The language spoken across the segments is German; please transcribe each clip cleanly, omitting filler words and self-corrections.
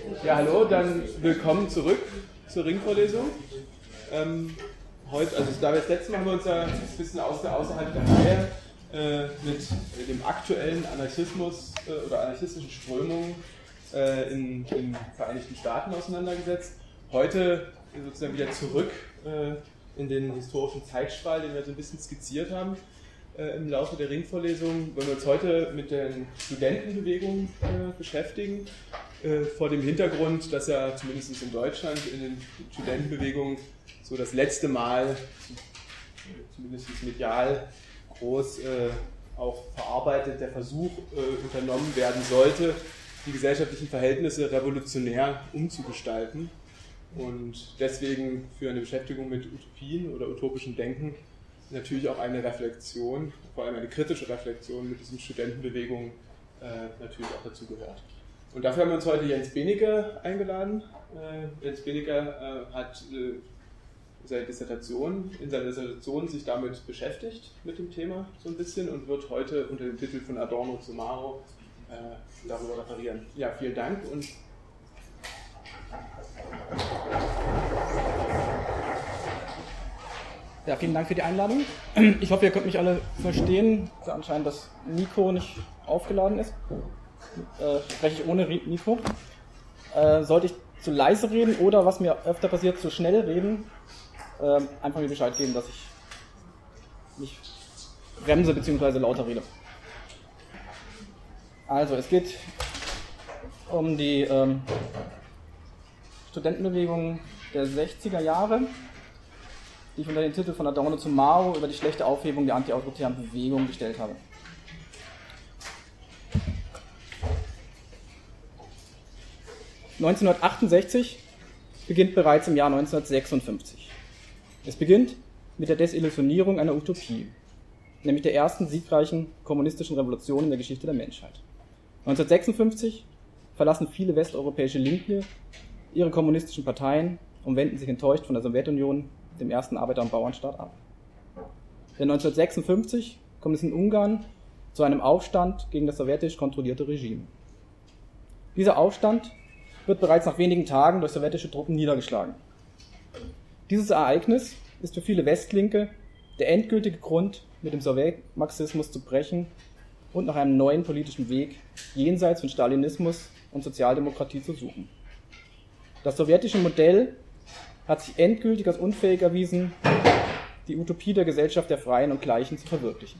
Ja, hallo, dann willkommen zurück zur Ringvorlesung. Heute, also da wir das letzte Mal haben wir uns ja ein bisschen außerhalb der Reihe mit dem aktuellen Anarchismus oder anarchistischen Strömungen in den Vereinigten Staaten auseinandergesetzt. Heute sozusagen wieder zurück in den historischen Zeitstrahl, den wir so ein bisschen skizziert haben im Laufe der Ringvorlesung, wollen wir uns heute mit der Studentenbewegung beschäftigen. Vor dem Hintergrund, dass ja zumindest in Deutschland in den Studentenbewegungen so das letzte Mal, zumindest medial groß auch verarbeitet, der Versuch unternommen werden sollte, die gesellschaftlichen Verhältnisse revolutionär umzugestalten. Und deswegen für eine Beschäftigung mit Utopien oder utopischem Denken natürlich auch eine Reflexion, vor allem eine kritische Reflexion mit diesen Studentenbewegungen natürlich auch dazu gehört. Und dafür haben wir uns heute Jens Benecke eingeladen. Jens Benecke hat in seiner Dissertation sich damit beschäftigt, mit dem Thema so ein bisschen, und wird heute unter dem Titel von Adorno zu Mao darüber referieren. Ja, vielen Dank. Und ja, vielen Dank für die Einladung. Ich hoffe, ihr könnt mich alle verstehen, da anscheinend das Mikro nicht aufgeladen ist. Spreche ich ohne Mikro. Sollte ich zu leise reden oder, was mir öfter passiert, zu schnell reden, einfach mir Bescheid geben, dass ich mich bremse bzw. lauter rede. Also, es geht um die Studentenbewegung der 60er Jahre, die ich unter den Titel von Adorno zu Mao über die schlechte Aufhebung der antiautoritären Bewegung gestellt habe. (1968) beginnt bereits im Jahr 1956. Es beginnt mit der Desillusionierung einer Utopie, nämlich der ersten siegreichen kommunistischen Revolution in der Geschichte der Menschheit. 1956 verlassen viele westeuropäische Linke ihre kommunistischen Parteien und wenden sich enttäuscht von der Sowjetunion, dem ersten Arbeiter- und Bauernstaat, ab. Denn 1956 kommt es in Ungarn zu einem Aufstand gegen das sowjetisch kontrollierte Regime. Dieser Aufstand wird bereits nach wenigen Tagen durch sowjetische Truppen niedergeschlagen. Dieses Ereignis ist für viele Westlinke der endgültige Grund, mit dem Sowjetmarxismus zu brechen und nach einem neuen politischen Weg jenseits von Stalinismus und Sozialdemokratie zu suchen. Das sowjetische Modell hat sich endgültig als unfähig erwiesen, die Utopie der Gesellschaft der Freien und Gleichen zu verwirklichen.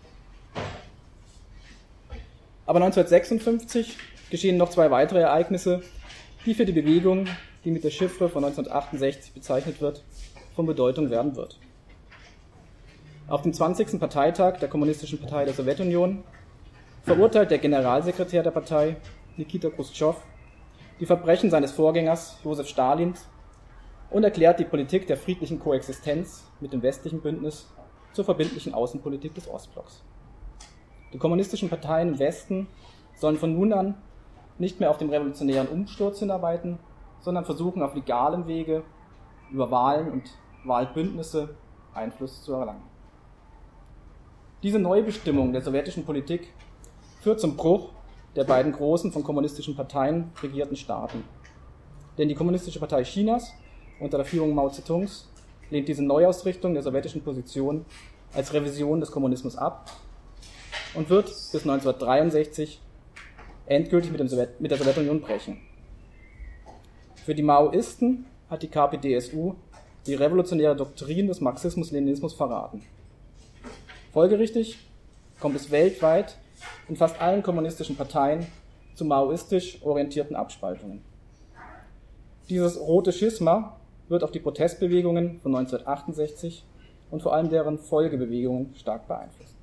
Aber 1956 geschehen noch zwei weitere Ereignisse, die für die Bewegung, die mit der Chiffre von 1968 bezeichnet wird, von Bedeutung werden wird. Auf dem 20. Parteitag der Kommunistischen Partei der Sowjetunion verurteilt der Generalsekretär der Partei, Nikita Chruschtschow, die Verbrechen seines Vorgängers Josef Stalins und erklärt die Politik der friedlichen Koexistenz mit dem westlichen Bündnis zur verbindlichen Außenpolitik des Ostblocks. Die kommunistischen Parteien im Westen sollen von nun an nicht mehr auf dem revolutionären Umsturz hinarbeiten, sondern versuchen auf legalem Wege über Wahlen und Wahlbündnisse Einfluss zu erlangen. Diese Neubestimmung der sowjetischen Politik führt zum Bruch der beiden großen von kommunistischen Parteien regierten Staaten. Denn die Kommunistische Partei Chinas unter der Führung Mao Zedongs lehnt diese Neuausrichtung der sowjetischen Position als Revision des Kommunismus ab und wird bis 1963 endgültig mit der Sowjetunion brechen. Für die Maoisten hat die KPdSU die revolutionäre Doktrin des Marxismus-Leninismus verraten. Folgerichtig kommt es weltweit in fast allen kommunistischen Parteien zu maoistisch orientierten Abspaltungen. Dieses rote Schisma wird auf die Protestbewegungen von 1968 und vor allem deren Folgebewegungen stark beeinflusst.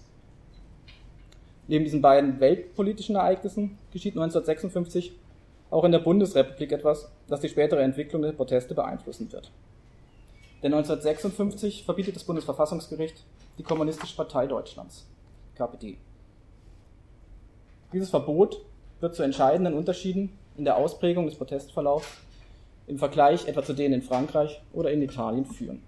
Neben diesen beiden weltpolitischen Ereignissen geschieht 1956 auch in der Bundesrepublik etwas, das die spätere Entwicklung der Proteste beeinflussen wird. Denn 1956 verbietet das Bundesverfassungsgericht die Kommunistische Partei Deutschlands, KPD. Dieses Verbot wird zu entscheidenden Unterschieden in der Ausprägung des Protestverlaufs im Vergleich etwa zu denen in Frankreich oder in Italien führen.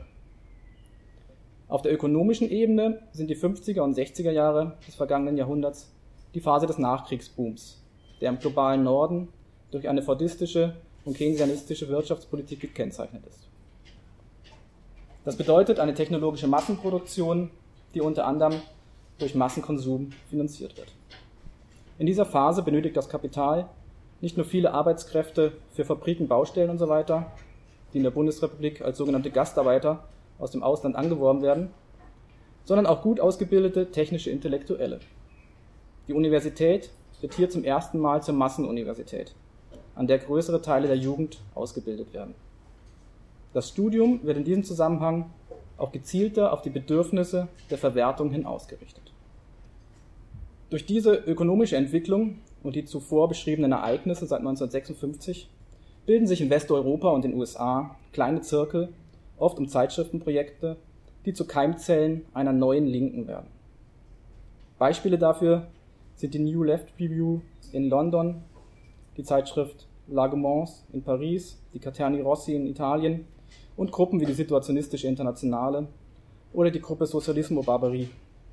Auf der ökonomischen Ebene sind die 50er und 60er Jahre des vergangenen Jahrhunderts die Phase des Nachkriegsbooms, der im globalen Norden durch eine fordistische und keynesianistische Wirtschaftspolitik gekennzeichnet ist. Das bedeutet eine technologische Massenproduktion, die unter anderem durch Massenkonsum finanziert wird. In dieser Phase benötigt das Kapital nicht nur viele Arbeitskräfte für Fabriken, Baustellen usw., die in der Bundesrepublik als sogenannte Gastarbeiter aus dem Ausland angeworben werden, sondern auch gut ausgebildete technische Intellektuelle. Die Universität wird hier zum ersten Mal zur Massenuniversität, an der größere Teile der Jugend ausgebildet werden. Das Studium wird in diesem Zusammenhang auch gezielter auf die Bedürfnisse der Verwertung hin ausgerichtet. Durch diese ökonomische Entwicklung und die zuvor beschriebenen Ereignisse seit 1956 bilden sich in Westeuropa und den USA kleine Zirkel, oft um Zeitschriftenprojekte, die zu Keimzellen einer neuen Linken werden. Beispiele dafür sind die New Left Review in London, die Zeitschrift L'Arguments in Paris, die Caterni Rossi in Italien und Gruppen wie die Situationistische Internationale oder die Gruppe Socialismo Barbarie.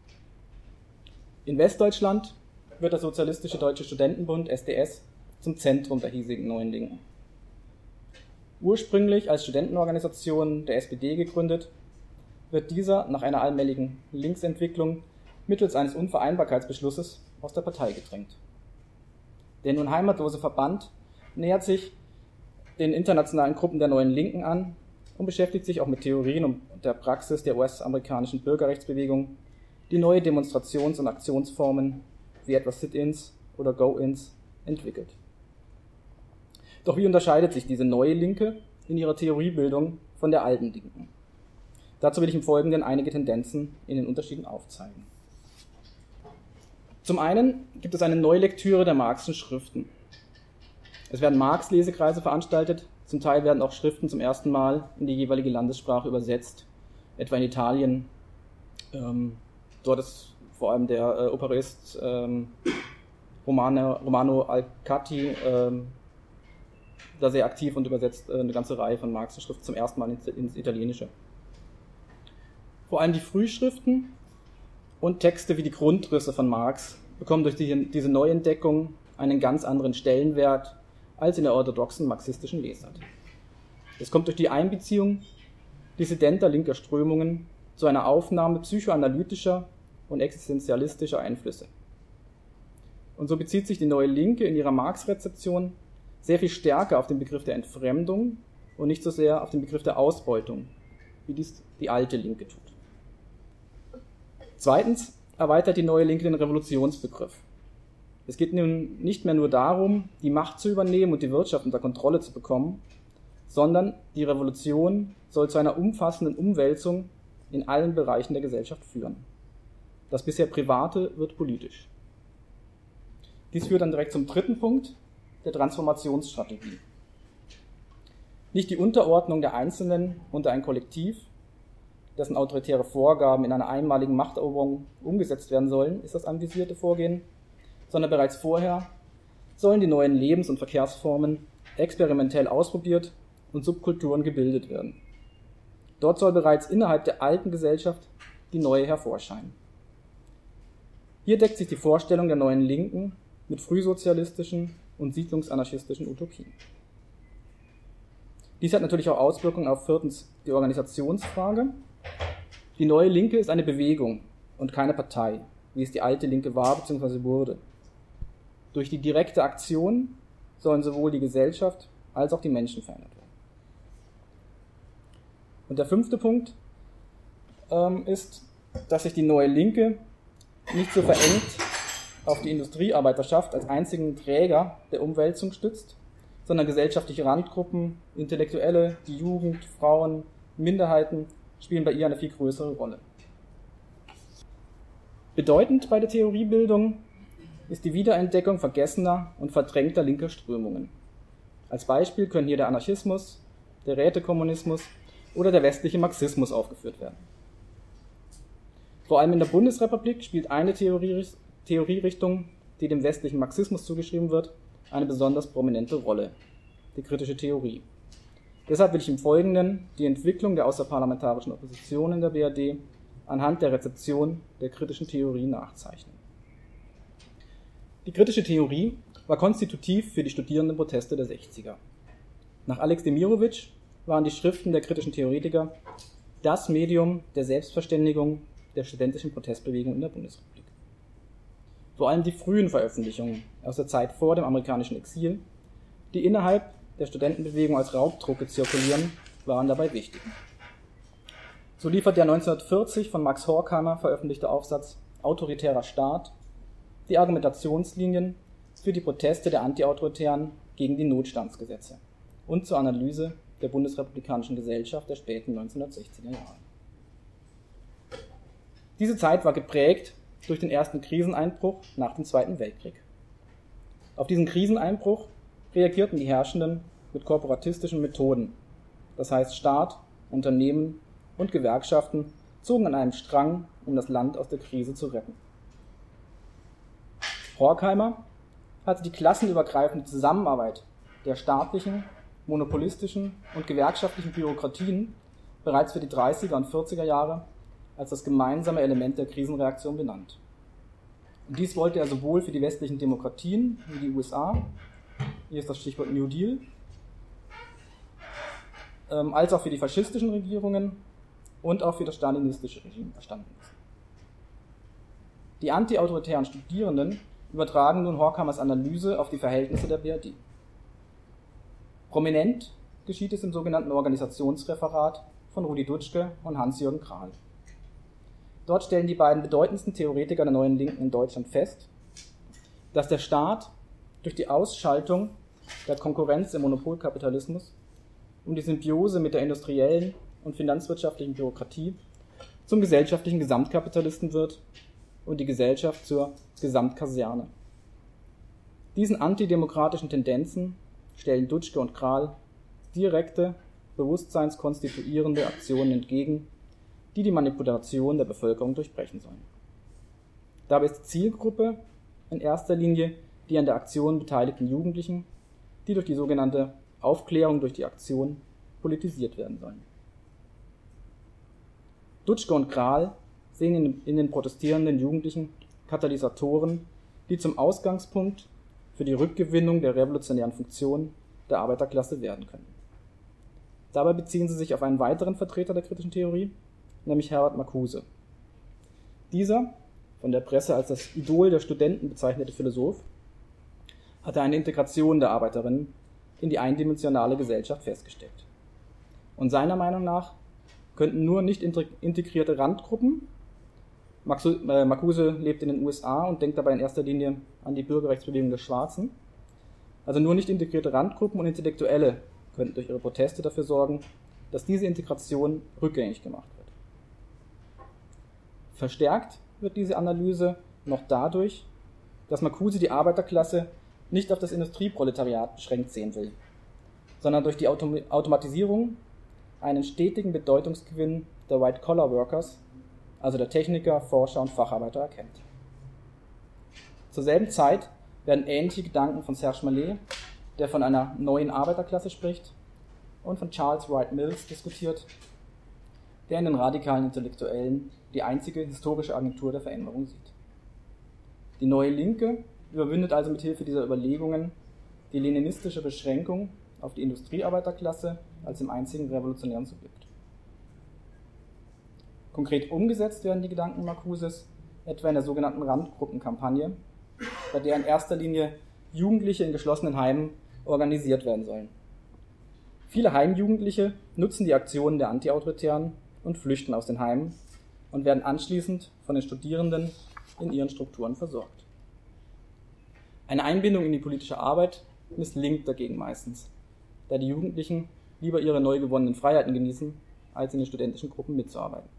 In Westdeutschland wird der Sozialistische Deutsche Studentenbund SDS zum Zentrum der hiesigen Neuen Linken. Ursprünglich als Studentenorganisation der SPD gegründet, wird dieser nach einer allmähligen Linksentwicklung mittels eines Unvereinbarkeitsbeschlusses aus der Partei gedrängt. Der nun heimatlose Verband nähert sich den internationalen Gruppen der Neuen Linken an und beschäftigt sich auch mit Theorien und der Praxis der US-amerikanischen Bürgerrechtsbewegung, die neue Demonstrations- und Aktionsformen wie etwa Sit-ins oder Go-ins entwickelt. Doch wie unterscheidet sich diese neue Linke in ihrer Theoriebildung von der alten Linken? Dazu will ich im Folgenden einige Tendenzen in den Unterschieden aufzeigen. Zum einen gibt es eine Neulektüre der Marxischen Schriften. Es werden Marx-Lesekreise veranstaltet, zum Teil werden auch Schriften zum ersten Mal in die jeweilige Landessprache übersetzt, etwa in Italien. Dort ist vor allem der Operist Romano Alcati da sehr aktiv und übersetzt eine ganze Reihe von Marxischen Schriften zum ersten Mal ins Italienische. Vor allem die Frühschriften und Texte wie die Grundrisse von Marx bekommen durch diese Neuentdeckung einen ganz anderen Stellenwert als in der orthodoxen marxistischen Lesart. Es kommt durch die Einbeziehung dissidenter linker Strömungen zu einer Aufnahme psychoanalytischer und existenzialistischer Einflüsse. Und so bezieht sich die Neue Linke in ihrer Marx-Rezeption sehr viel stärker auf den Begriff der Entfremdung und nicht so sehr auf den Begriff der Ausbeutung, wie dies die alte Linke tut. Zweitens erweitert die Neue Linke den Revolutionsbegriff. Es geht nun nicht mehr nur darum, die Macht zu übernehmen und die Wirtschaft unter Kontrolle zu bekommen, sondern die Revolution soll zu einer umfassenden Umwälzung in allen Bereichen der Gesellschaft führen. Das bisher Private wird politisch. Dies führt dann direkt zum dritten Punkt, der Transformationsstrategie. Nicht die Unterordnung der Einzelnen unter ein Kollektiv, dessen autoritäre Vorgaben in einer einmaligen Machteroberung umgesetzt werden sollen, ist das anvisierte Vorgehen, sondern bereits vorher sollen die neuen Lebens- und Verkehrsformen experimentell ausprobiert und Subkulturen gebildet werden. Dort soll bereits innerhalb der alten Gesellschaft die neue hervorscheinen. Hier deckt sich die Vorstellung der Neuen Linken mit frühsozialistischen und siedlungsanarchistischen Utopien. Dies hat natürlich auch Auswirkungen auf viertens die Organisationsfrage. Die Neue Linke ist eine Bewegung und keine Partei, wie es die alte Linke war bzw. wurde. Durch die direkte Aktion sollen sowohl die Gesellschaft als auch die Menschen verändert werden. Und der fünfte Punkt ist, dass sich die Neue Linke nicht so verengt auf die Industriearbeiterschaft als einzigen Träger der Umwälzung stützt, sondern gesellschaftliche Randgruppen, Intellektuelle, die Jugend, Frauen, Minderheiten spielen bei ihr eine viel größere Rolle. Bedeutend bei der Theoriebildung ist die Wiederentdeckung vergessener und verdrängter linker Strömungen. Als Beispiel können hier der Anarchismus, der Rätekommunismus oder der westliche Marxismus aufgeführt werden. Vor allem in der Bundesrepublik spielt eine Theorierichtung, die dem westlichen Marxismus zugeschrieben wird, eine besonders prominente Rolle, die kritische Theorie. Deshalb will ich im Folgenden die Entwicklung der außerparlamentarischen Opposition in der BRD anhand der Rezeption der kritischen Theorie nachzeichnen. Die kritische Theorie war konstitutiv für die Studierendenproteste der 60er. Nach Alex Demirovic waren die Schriften der kritischen Theoretiker das Medium der Selbstverständigung der studentischen Protestbewegung in der Bundesrepublik. Vor allem die frühen Veröffentlichungen aus der Zeit vor dem amerikanischen Exil, die innerhalb der Studentenbewegung als Raubdrucke zirkulieren, waren dabei wichtig. So liefert der 1940 von Max Horkheimer veröffentlichte Aufsatz Autoritärer Staat die Argumentationslinien für die Proteste der Antiautoritären gegen die Notstandsgesetze und zur Analyse der bundesrepublikanischen Gesellschaft der späten 1960er Jahre. Diese Zeit war geprägt durch den ersten Kriseneinbruch nach dem Zweiten Weltkrieg. Auf diesen Kriseneinbruch reagierten die Herrschenden mit korporatistischen Methoden. Das heißt, Staat, Unternehmen und Gewerkschaften zogen an einem Strang, um das Land aus der Krise zu retten. Horkheimer hatte die klassenübergreifende Zusammenarbeit der staatlichen, monopolistischen und gewerkschaftlichen Bürokratien bereits für die 30er und 40er Jahre als das gemeinsame Element der Krisenreaktion benannt. Und dies wollte er sowohl für die westlichen Demokratien wie die USA, hier ist das Stichwort New Deal, als auch für die faschistischen Regierungen und auch für das stalinistische Regime verstanden ist. Die antiautoritären Studierenden übertragen nun Horkheimers Analyse auf die Verhältnisse der BRD. Prominent geschieht es im sogenannten Organisationsreferat von Rudi Dutschke und Hans-Jürgen Krahl. Dort stellen die beiden bedeutendsten Theoretiker der Neuen Linken in Deutschland fest, dass der Staat durch die Ausschaltung der Konkurrenz im Monopolkapitalismus und die Symbiose mit der industriellen und finanzwirtschaftlichen Bürokratie zum gesellschaftlichen Gesamtkapitalisten wird und die Gesellschaft zur Gesamtkaserne. Diesen antidemokratischen Tendenzen stellen Dutschke und Krahl direkte, bewusstseinskonstituierende Aktionen entgegen, die die Manipulation der Bevölkerung durchbrechen sollen. Dabei ist die Zielgruppe in erster Linie die an der Aktion beteiligten Jugendlichen, die durch die sogenannte Aufklärung durch die Aktion politisiert werden sollen. Dutschke und Krahl sehen in den protestierenden Jugendlichen Katalysatoren, die zum Ausgangspunkt für die Rückgewinnung der revolutionären Funktion der Arbeiterklasse werden können. Dabei beziehen sie sich auf einen weiteren Vertreter der kritischen Theorie, nämlich Herbert Marcuse. Dieser, von der Presse als das Idol der Studenten bezeichnete Philosoph, hatte eine Integration der Arbeiterinnen in die eindimensionale Gesellschaft festgestellt. Und seiner Meinung nach könnten nur nicht integrierte Randgruppen, Marcuse lebt in den USA und denkt dabei in erster Linie an die Bürgerrechtsbewegung der Schwarzen, also nur nicht integrierte Randgruppen und Intellektuelle könnten durch ihre Proteste dafür sorgen, dass diese Integration rückgängig gemacht wird. Verstärkt wird diese Analyse noch dadurch, dass Marcuse die Arbeiterklasse nicht auf das Industrieproletariat beschränkt sehen will, sondern durch die Automatisierung einen stetigen Bedeutungsgewinn der White-Collar-Workers, also der Techniker, Forscher und Facharbeiter, erkennt. Zur selben Zeit werden ähnliche Gedanken von Serge Mallet, der von einer neuen Arbeiterklasse spricht, und von Charles Wright Mills diskutiert, der in den radikalen Intellektuellen die einzige historische Agentur der Veränderung sieht. Die Neue Linke überwindet also mit Hilfe dieser Überlegungen die leninistische Beschränkung auf die Industriearbeiterklasse als im einzigen revolutionären Subjekt. Konkret umgesetzt werden die Gedanken Marcuses etwa in der sogenannten Randgruppenkampagne, bei der in erster Linie Jugendliche in geschlossenen Heimen organisiert werden sollen. Viele Heimjugendliche nutzen die Aktionen der Antiautoritären und flüchten aus den Heimen und werden anschließend von den Studierenden in ihren Strukturen versorgt. Eine Einbindung in die politische Arbeit misslingt dagegen meistens, da die Jugendlichen lieber ihre neu gewonnenen Freiheiten genießen, als in den studentischen Gruppen mitzuarbeiten.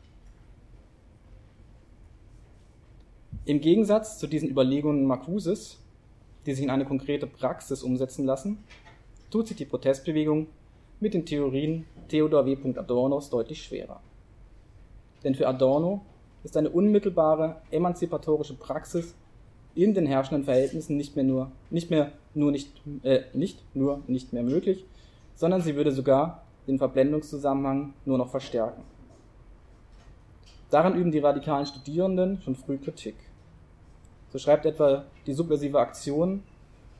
Im Gegensatz zu diesen Überlegungen Marcuses, die sich in eine konkrete Praxis umsetzen lassen, tut sich die Protestbewegung mit den Theorien Theodor W. Adornos deutlich schwerer. Denn für Adorno ist eine unmittelbare emanzipatorische Praxis in den herrschenden Verhältnissen nicht nur nicht mehr möglich, sondern sie würde sogar den Verblendungszusammenhang nur noch verstärken. Daran üben die radikalen Studierenden schon früh Kritik. So schreibt etwa die subversive Aktion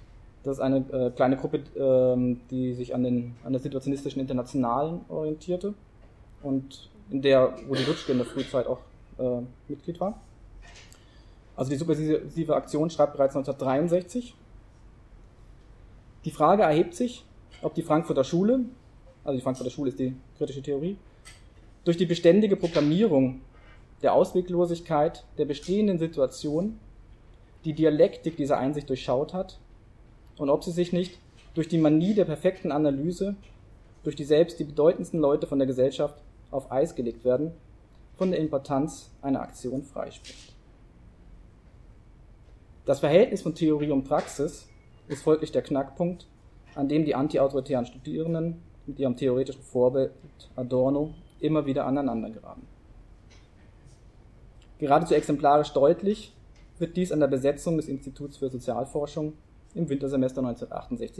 Das ist eine kleine Gruppe, die sich an der situationistischen Internationalen orientierte und in der Rudi Dutschke in der Frühzeit auch Mitglied war. Also die subversive Aktion schreibt bereits 1963. Die Frage erhebt sich, ob die Frankfurter Schule, also die Frankfurter Schule ist die kritische Theorie, durch die beständige Proklamierung der Ausweglosigkeit der bestehenden Situation die Dialektik dieser Einsicht durchschaut hat und ob sie sich nicht durch die Manie der perfekten Analyse, durch die selbst die bedeutendsten Leute von der Gesellschaft auf Eis gelegt werden, von der Importanz einer Aktion freispricht. Das Verhältnis von Theorie und Praxis ist folglich der Knackpunkt, an dem die antiautoritären Studierenden mit ihrem theoretischen Vorbild Adorno immer wieder aneinander geraten. Geradezu exemplarisch deutlich wird dies an der Besetzung des Instituts für Sozialforschung im Wintersemester 1968-69.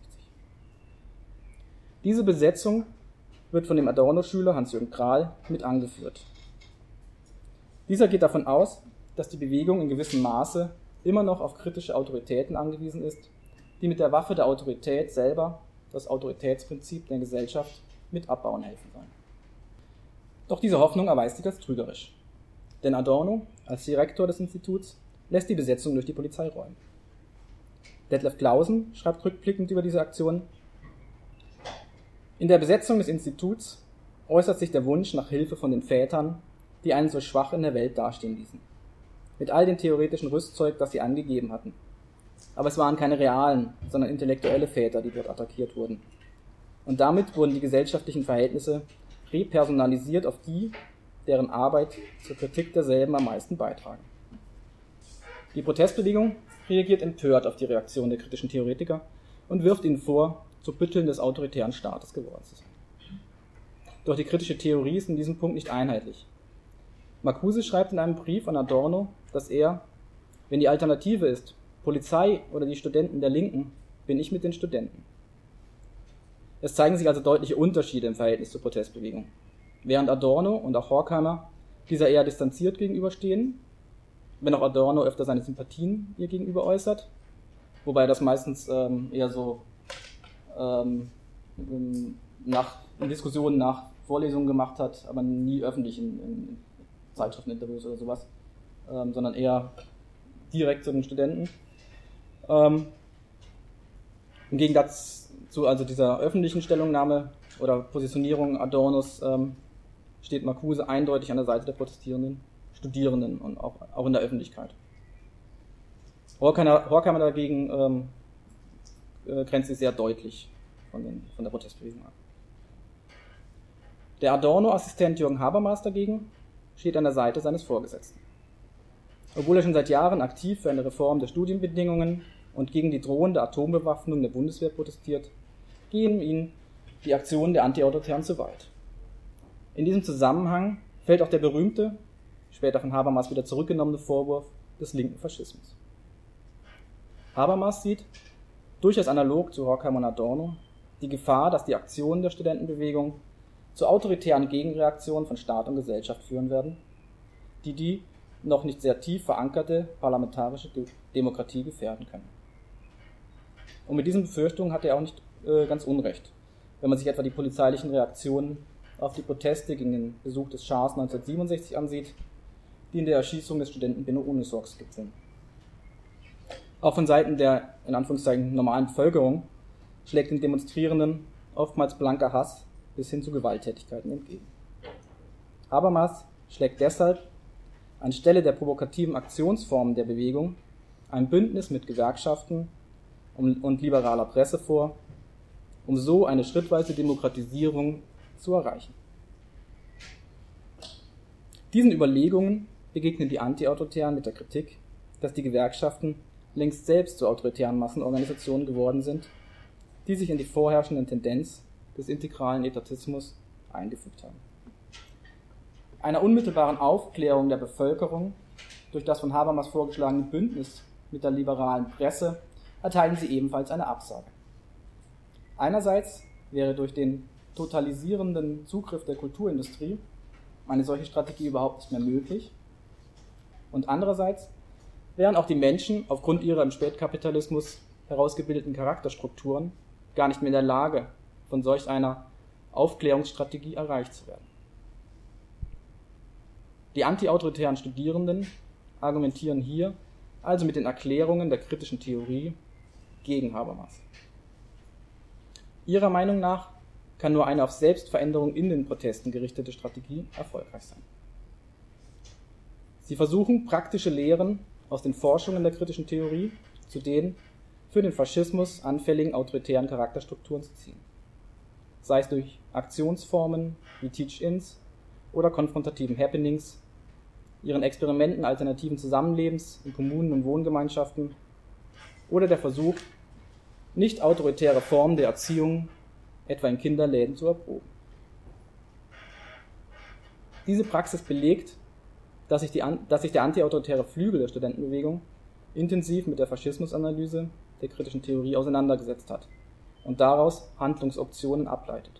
Diese Besetzung wird von dem Adorno-Schüler Hans-Jürgen Krahl mit angeführt. Dieser geht davon aus, dass die Bewegung in gewissem Maße immer noch auf kritische Autoritäten angewiesen ist, die mit der Waffe der Autorität selber das Autoritätsprinzip der Gesellschaft mit abbauen helfen sollen. Doch diese Hoffnung erweist sich als trügerisch. Denn Adorno, als Direktor des Instituts, lässt die Besetzung durch die Polizei räumen. Detlef Clausen schreibt rückblickend über diese Aktion: In der Besetzung des Instituts äußert sich der Wunsch nach Hilfe von den Vätern, die einen so schwach in der Welt dastehen ließen, mit all dem theoretischen Rüstzeug, das sie angegeben hatten. Aber es waren keine realen, sondern intellektuelle Väter, die dort attackiert wurden. Und damit wurden die gesellschaftlichen Verhältnisse repersonalisiert auf die, deren Arbeit zur Kritik derselben am meisten beitragen. Die Protestbewegung reagiert empört auf die Reaktion der kritischen Theoretiker und wirft ihnen vor, zu Bütteln des autoritären Staates geworden zu sein. Doch die kritische Theorie ist in diesem Punkt nicht einheitlich. Marcuse schreibt in einem Brief an Adorno, dass er, wenn die Alternative ist, Polizei oder die Studenten der Linken, bin ich mit den Studenten. Es zeigen sich also deutliche Unterschiede im Verhältnis zur Protestbewegung. Während Adorno und auch Horkheimer dieser eher distanziert gegenüberstehen, wenn auch Adorno öfter seine Sympathien ihr gegenüber äußert, wobei das meistens eher so in Diskussionen nach Vorlesungen gemacht hat, aber nie öffentlich in Zeitschrifteninterviews oder sowas, sondern eher direkt zu den Studenten. Im Gegensatz zu also dieser öffentlichen Stellungnahme oder Positionierung Adornos steht Marcuse eindeutig an der Seite der protestierenden Studierenden und auch in der Öffentlichkeit. Horkheimer dagegen grenzt sich sehr deutlich von der Protestbewegung ab. Der Adorno-Assistent Jürgen Habermas dagegen steht an der Seite seines Vorgesetzten. Obwohl er schon seit Jahren aktiv für eine Reform der Studienbedingungen und gegen die drohende Atombewaffnung der Bundeswehr protestiert, gehen ihm die Aktionen der Antiautoritären zu weit. In diesem Zusammenhang fällt auch der berühmte, später von Habermas wieder zurückgenommene Vorwurf des linken Faschismus. Habermas sieht, durchaus analog zu Horkheimer und Adorno, die Gefahr, dass die Aktionen der Studentenbewegung zu autoritären Gegenreaktionen von Staat und Gesellschaft führen werden, die noch nicht sehr tief verankerte parlamentarische Demokratie gefährden können. Und mit diesen Befürchtungen hat er auch nicht ganz unrecht, wenn man sich etwa die polizeilichen Reaktionen auf die Proteste gegen den Besuch des Schahs 1967 ansieht, die in der Erschießung des Studenten Benno Ohnesorgs gipfeln. Auch von Seiten der, in Anführungszeichen, normalen Bevölkerung schlägt den Demonstrierenden oftmals blanker Hass bis hin zu Gewalttätigkeiten entgegen. Habermas schlägt deshalb anstelle der provokativen Aktionsformen der Bewegung ein Bündnis mit Gewerkschaften und liberaler Presse vor, um so eine schrittweise Demokratisierung zu erreichen. Diesen Überlegungen begegnen die Antiautoritären mit der Kritik, dass die Gewerkschaften längst selbst zu autoritären Massenorganisationen geworden sind, die sich in die vorherrschende Tendenz des integralen Etatismus eingefügt haben. Einer unmittelbaren Aufklärung der Bevölkerung durch das von Habermas vorgeschlagene Bündnis mit der liberalen Presse erteilen sie ebenfalls eine Absage. Einerseits wäre durch den totalisierenden Zugriff der Kulturindustrie eine solche Strategie überhaupt nicht mehr möglich, und andererseits wären auch die Menschen aufgrund ihrer im Spätkapitalismus herausgebildeten Charakterstrukturen gar nicht mehr in der Lage, von solch einer Aufklärungsstrategie erreicht zu werden. Die antiautoritären Studierenden argumentieren hier also mit den Erklärungen der kritischen Theorie gegen Habermas. Ihrer Meinung nach kann nur eine auf Selbstveränderung in den Protesten gerichtete Strategie erfolgreich sein. Sie versuchen, praktische Lehren aus den Forschungen der kritischen Theorie zu den für den Faschismus anfälligen autoritären Charakterstrukturen zu ziehen, sei es durch Aktionsformen wie Teach-ins oder konfrontativen Happenings, ihren Experimenten alternativen Zusammenlebens in Kommunen und Wohngemeinschaften oder der Versuch, nicht autoritäre Formen der Erziehung, etwa in Kinderläden, zu erproben. Diese Praxis belegt, dass sich der antiautoritäre Flügel der Studentenbewegung intensiv mit der Faschismusanalyse der kritischen Theorie auseinandergesetzt hat und daraus Handlungsoptionen ableitet.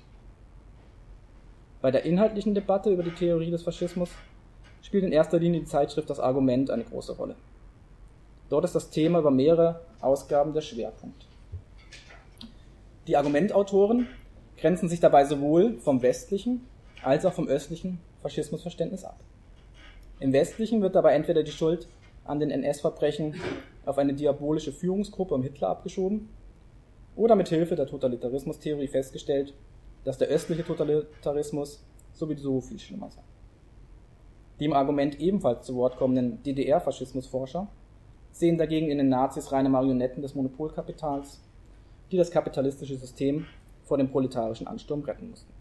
Bei der inhaltlichen Debatte über die Theorie des Faschismus spielt in erster Linie die Zeitschrift Das Argument eine große Rolle. Dort ist das Thema über mehrere Ausgaben der Schwerpunkt. Die Argumentautoren grenzen sich dabei sowohl vom westlichen als auch vom östlichen Faschismusverständnis ab. Im westlichen wird dabei entweder die Schuld an den NS-Verbrechen auf eine diabolische Führungsgruppe um Hitler abgeschoben oder mit Hilfe der Totalitarismustheorie festgestellt, dass der östliche Totalitarismus sowieso viel schlimmer sei. Die im Argument ebenfalls zu Wort kommenden DDR-Faschismusforscher sehen dagegen in den Nazis reine Marionetten des Monopolkapitals, die das kapitalistische System vor dem proletarischen Ansturm retten mussten.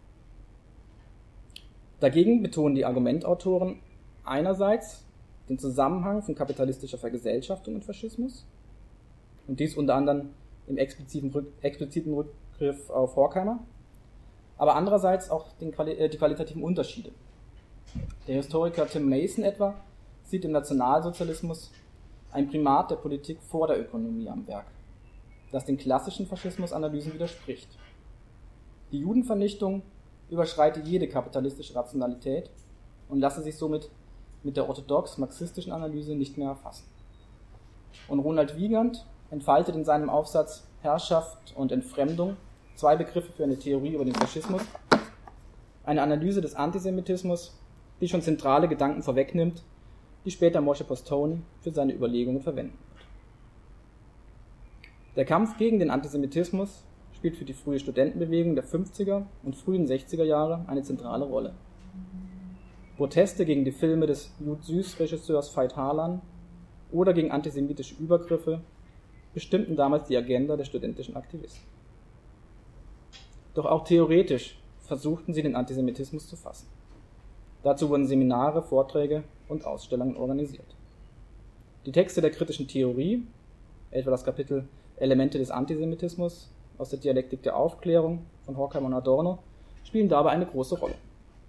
Dagegen betonen die Argumentautoren einerseits den Zusammenhang von kapitalistischer Vergesellschaftung und Faschismus, und dies unter anderem im expliziten Rückgriff auf Horkheimer, aber andererseits auch die qualitativen Unterschiede. Der Historiker Tim Mason etwa sieht im Nationalsozialismus ein Primat der Politik vor der Ökonomie am Werk, das den klassischen Faschismusanalysen widerspricht. Die Judenvernichtung überschreite jede kapitalistische Rationalität und lasse sich somit mit der orthodox-marxistischen Analyse nicht mehr erfassen. Und Ronald Wiegand entfaltet in seinem Aufsatz Herrschaft und Entfremdung zwei Begriffe für eine Theorie über den Faschismus, eine Analyse des Antisemitismus, die schon zentrale Gedanken vorwegnimmt, die später Moshe Postone für seine Überlegungen verwenden wird. Der Kampf gegen den Antisemitismus spielt für die frühe Studentenbewegung der 50er und frühen 60er Jahre eine zentrale Rolle. Proteste gegen die Filme des Jud-Süß-Regisseurs Veit Harlan oder gegen antisemitische Übergriffe bestimmten damals die Agenda der studentischen Aktivisten. Doch auch theoretisch versuchten sie, den Antisemitismus zu fassen. Dazu wurden Seminare, Vorträge und Ausstellungen organisiert. Die Texte der kritischen Theorie, etwa das Kapitel Elemente des Antisemitismus aus der Dialektik der Aufklärung von Horkheimer und Adorno, spielen dabei eine große Rolle.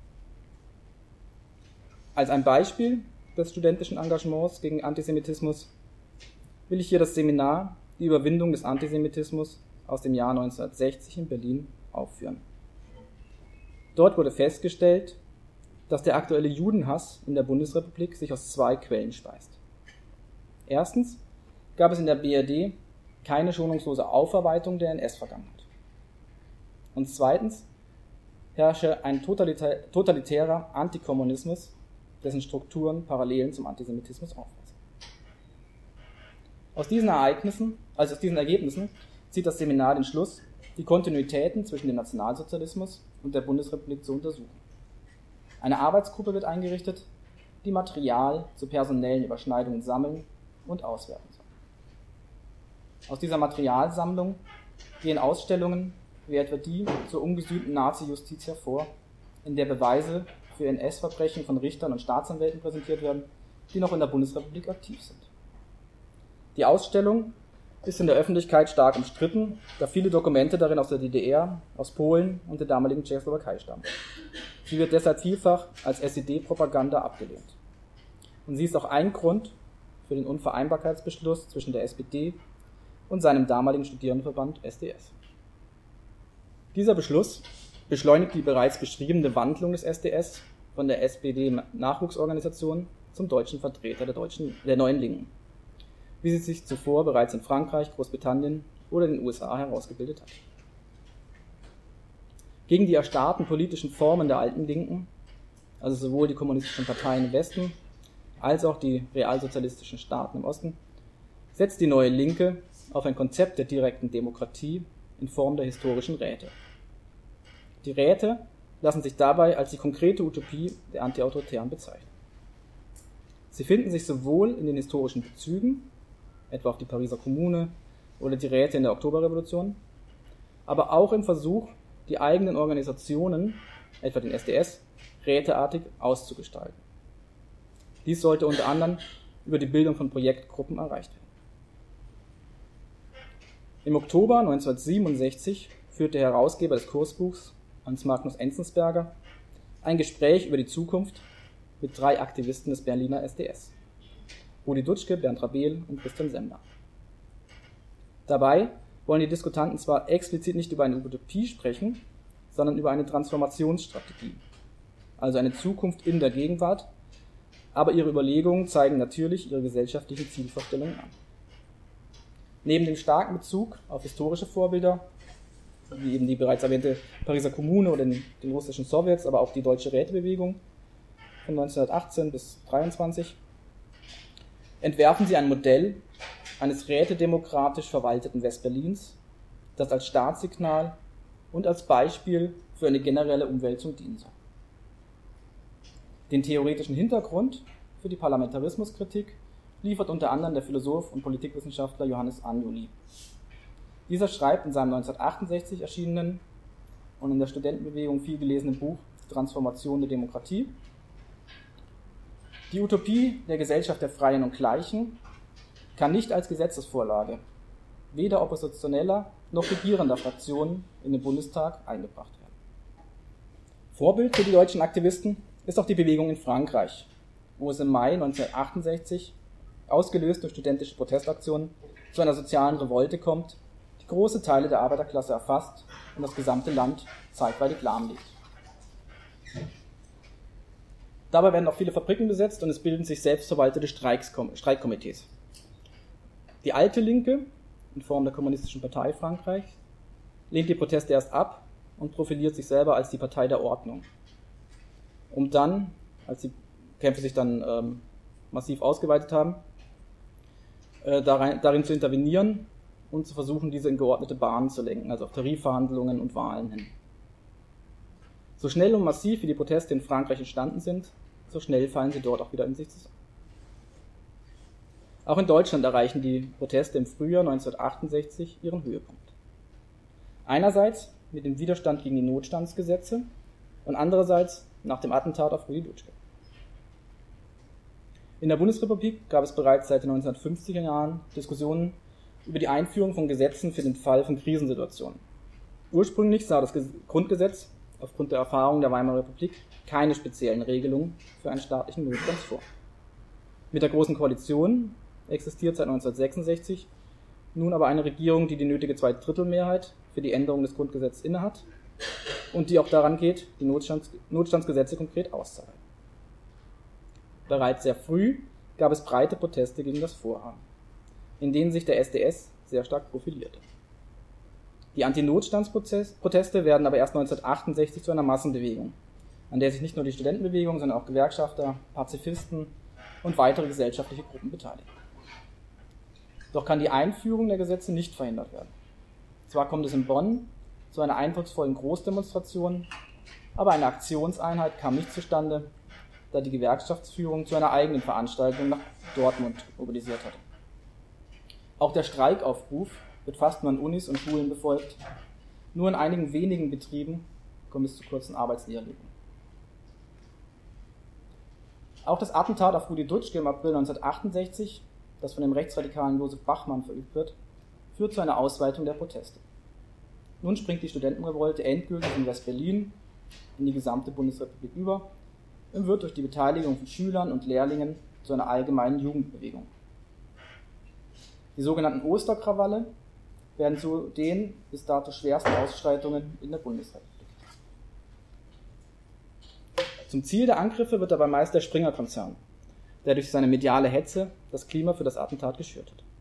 Als ein Beispiel des studentischen Engagements gegen Antisemitismus will ich hier das Seminar Die Überwindung des Antisemitismus aus dem Jahr 1960 in Berlin aufführen. Dort wurde festgestellt, dass der aktuelle Judenhass in der Bundesrepublik sich aus zwei Quellen speist. Erstens gab es in der BRD keine schonungslose Aufarbeitung der NS-Vergangenheit. Und zweitens herrsche ein totalitärer Antikommunismus, dessen Strukturen Parallelen zum Antisemitismus aufweisen. Aus diesen Ergebnissen zieht das Seminar den Schluss, die Kontinuitäten zwischen dem Nationalsozialismus und der Bundesrepublik zu untersuchen. Eine Arbeitsgruppe wird eingerichtet, die Material zu personellen Überschneidungen sammeln und auswerten soll. Aus dieser Materialsammlung gehen Ausstellungen wie etwa die zur ungesühnten Nazi-Justiz hervor, in der Beweise für NS-Verbrechen von Richtern und Staatsanwälten präsentiert werden, die noch in der Bundesrepublik aktiv sind. Die Ausstellung ist in der Öffentlichkeit stark umstritten, da viele Dokumente darin aus der DDR, aus Polen und der damaligen Tschechoslowakei stammen. Sie wird deshalb vielfach als SED-Propaganda abgelehnt. Und sie ist auch ein Grund für den Unvereinbarkeitsbeschluss zwischen der SPD und seinem damaligen Studierendenverband SDS. Dieser Beschluss beschleunigt die bereits beschriebene Wandlung des SDS von der SPD-Nachwuchsorganisation zum deutschen Vertreter der neuen Linken. wie sie sich zuvor bereits in Frankreich, Großbritannien oder den USA herausgebildet hat. Gegen die erstarrten politischen Formen der alten Linken, also sowohl die kommunistischen Parteien im Westen als auch die realsozialistischen Staaten im Osten, setzt die neue Linke auf ein Konzept der direkten Demokratie in Form der historischen Räte. Die Räte lassen sich dabei als die konkrete Utopie der Antiautoritären bezeichnen. Sie finden sich sowohl in den historischen Bezügen, etwa auf die Pariser Kommune oder die Räte in der Oktoberrevolution, aber auch im Versuch, die eigenen Organisationen, etwa den SDS, räteartig auszugestalten. Dies sollte unter anderem über die Bildung von Projektgruppen erreicht werden. Im Oktober 1967 führte der Herausgeber des Kursbuchs, Hans Magnus Enzensberger, ein Gespräch über die Zukunft mit 3 Aktivisten des Berliner SDS: Rudi Dutschke, Bernd Rabel und Christian Semmler. Dabei wollen die Diskutanten zwar explizit nicht über eine Utopie sprechen, sondern über eine Transformationsstrategie, also eine Zukunft in der Gegenwart, aber ihre Überlegungen zeigen natürlich ihre gesellschaftlichen Zielvorstellungen an. Neben dem starken Bezug auf historische Vorbilder, wie eben die bereits erwähnte Pariser Kommune oder den russischen Sowjets, aber auch die deutsche Rätebewegung von 1918 bis 1923, entwerfen sie ein Modell eines rätedemokratisch verwalteten Westberlins, das als Staatssignal und als Beispiel für eine generelle Umwälzung dienen soll. Den theoretischen Hintergrund für die Parlamentarismuskritik liefert unter anderem der Philosoph und Politikwissenschaftler Johannes Anjuli. Dieser schreibt in seinem 1968 erschienenen und in der Studentenbewegung viel gelesenen Buch Transformation der Demokratie: Die Utopie der Gesellschaft der Freien und Gleichen kann nicht als Gesetzesvorlage weder oppositioneller noch regierender Fraktionen in den Bundestag eingebracht werden. Vorbild für die deutschen Aktivisten ist auch die Bewegung in Frankreich, wo es im Mai 1968, ausgelöst durch studentische Protestaktionen, zu einer sozialen Revolte kommt, die große Teile der Arbeiterklasse erfasst und das gesamte Land zeitweilig lahmlegt. Dabei werden auch viele Fabriken besetzt und es bilden sich selbstverwaltete Streikkomitees. Die alte Linke, in Form der Kommunistischen Partei Frankreichs, lehnt die Proteste erst ab und profiliert sich selber als die Partei der Ordnung, um dann, als die Kämpfe sich dann massiv ausgeweitet haben, darin zu intervenieren und zu versuchen, diese in geordnete Bahnen zu lenken, also auf Tarifverhandlungen und Wahlen hin. So schnell und massiv wie die Proteste in Frankreich entstanden sind, so schnell fallen sie dort auch wieder in sich zusammen. Auch in Deutschland erreichen die Proteste im Frühjahr 1968 ihren Höhepunkt. Einerseits mit dem Widerstand gegen die Notstandsgesetze und andererseits nach dem Attentat auf Rudi Dutschke. In der Bundesrepublik gab es bereits seit den 1950er Jahren Diskussionen über die Einführung von Gesetzen für den Fall von Krisensituationen. Ursprünglich sah das Grundgesetz aufgrund der Erfahrung der Weimarer Republik keine speziellen Regelungen für einen staatlichen Notstand vor. Mit der Großen Koalition existiert seit 1966 nun aber eine Regierung, die die nötige Zweidrittelmehrheit für die Änderung des Grundgesetzes innehat und die auch daran geht, die Notstandsgesetze konkret auszuarbeiten. Bereits sehr früh gab es breite Proteste gegen das Vorhaben, in denen sich der SDS sehr stark profilierte. Die Anti-Notstandsproteste werden aber erst 1968 zu einer Massenbewegung, an der sich nicht nur die Studentenbewegung, sondern auch Gewerkschafter, Pazifisten und weitere gesellschaftliche Gruppen beteiligen. Doch kann die Einführung der Gesetze nicht verhindert werden. Zwar kommt es in Bonn zu einer eindrucksvollen Großdemonstration, aber eine Aktionseinheit kam nicht zustande, da die Gewerkschaftsführung zu einer eigenen Veranstaltung nach Dortmund mobilisiert hatte. Auch der Streikaufruf wird fast nur an Unis und Schulen befolgt. Nur in einigen wenigen Betrieben kommt es zu kurzen Arbeitslehrlingen. Auch das Attentat auf Rudi Dutschke im April 1968, das von dem rechtsradikalen Josef Bachmann verübt wird, führt zu einer Ausweitung der Proteste. Nun springt die Studentenrevolte endgültig in West-Berlin in die gesamte Bundesrepublik über und wird durch die Beteiligung von Schülern und Lehrlingen zu einer allgemeinen Jugendbewegung. Die sogenannten Osterkrawalle werden zu den bis dato schwersten Ausschreitungen in der Bundesrepublik. Zum Ziel der Angriffe wird dabei meist der Springer-Konzern, der durch seine mediale Hetze das Klima für das Attentat geschürt hat.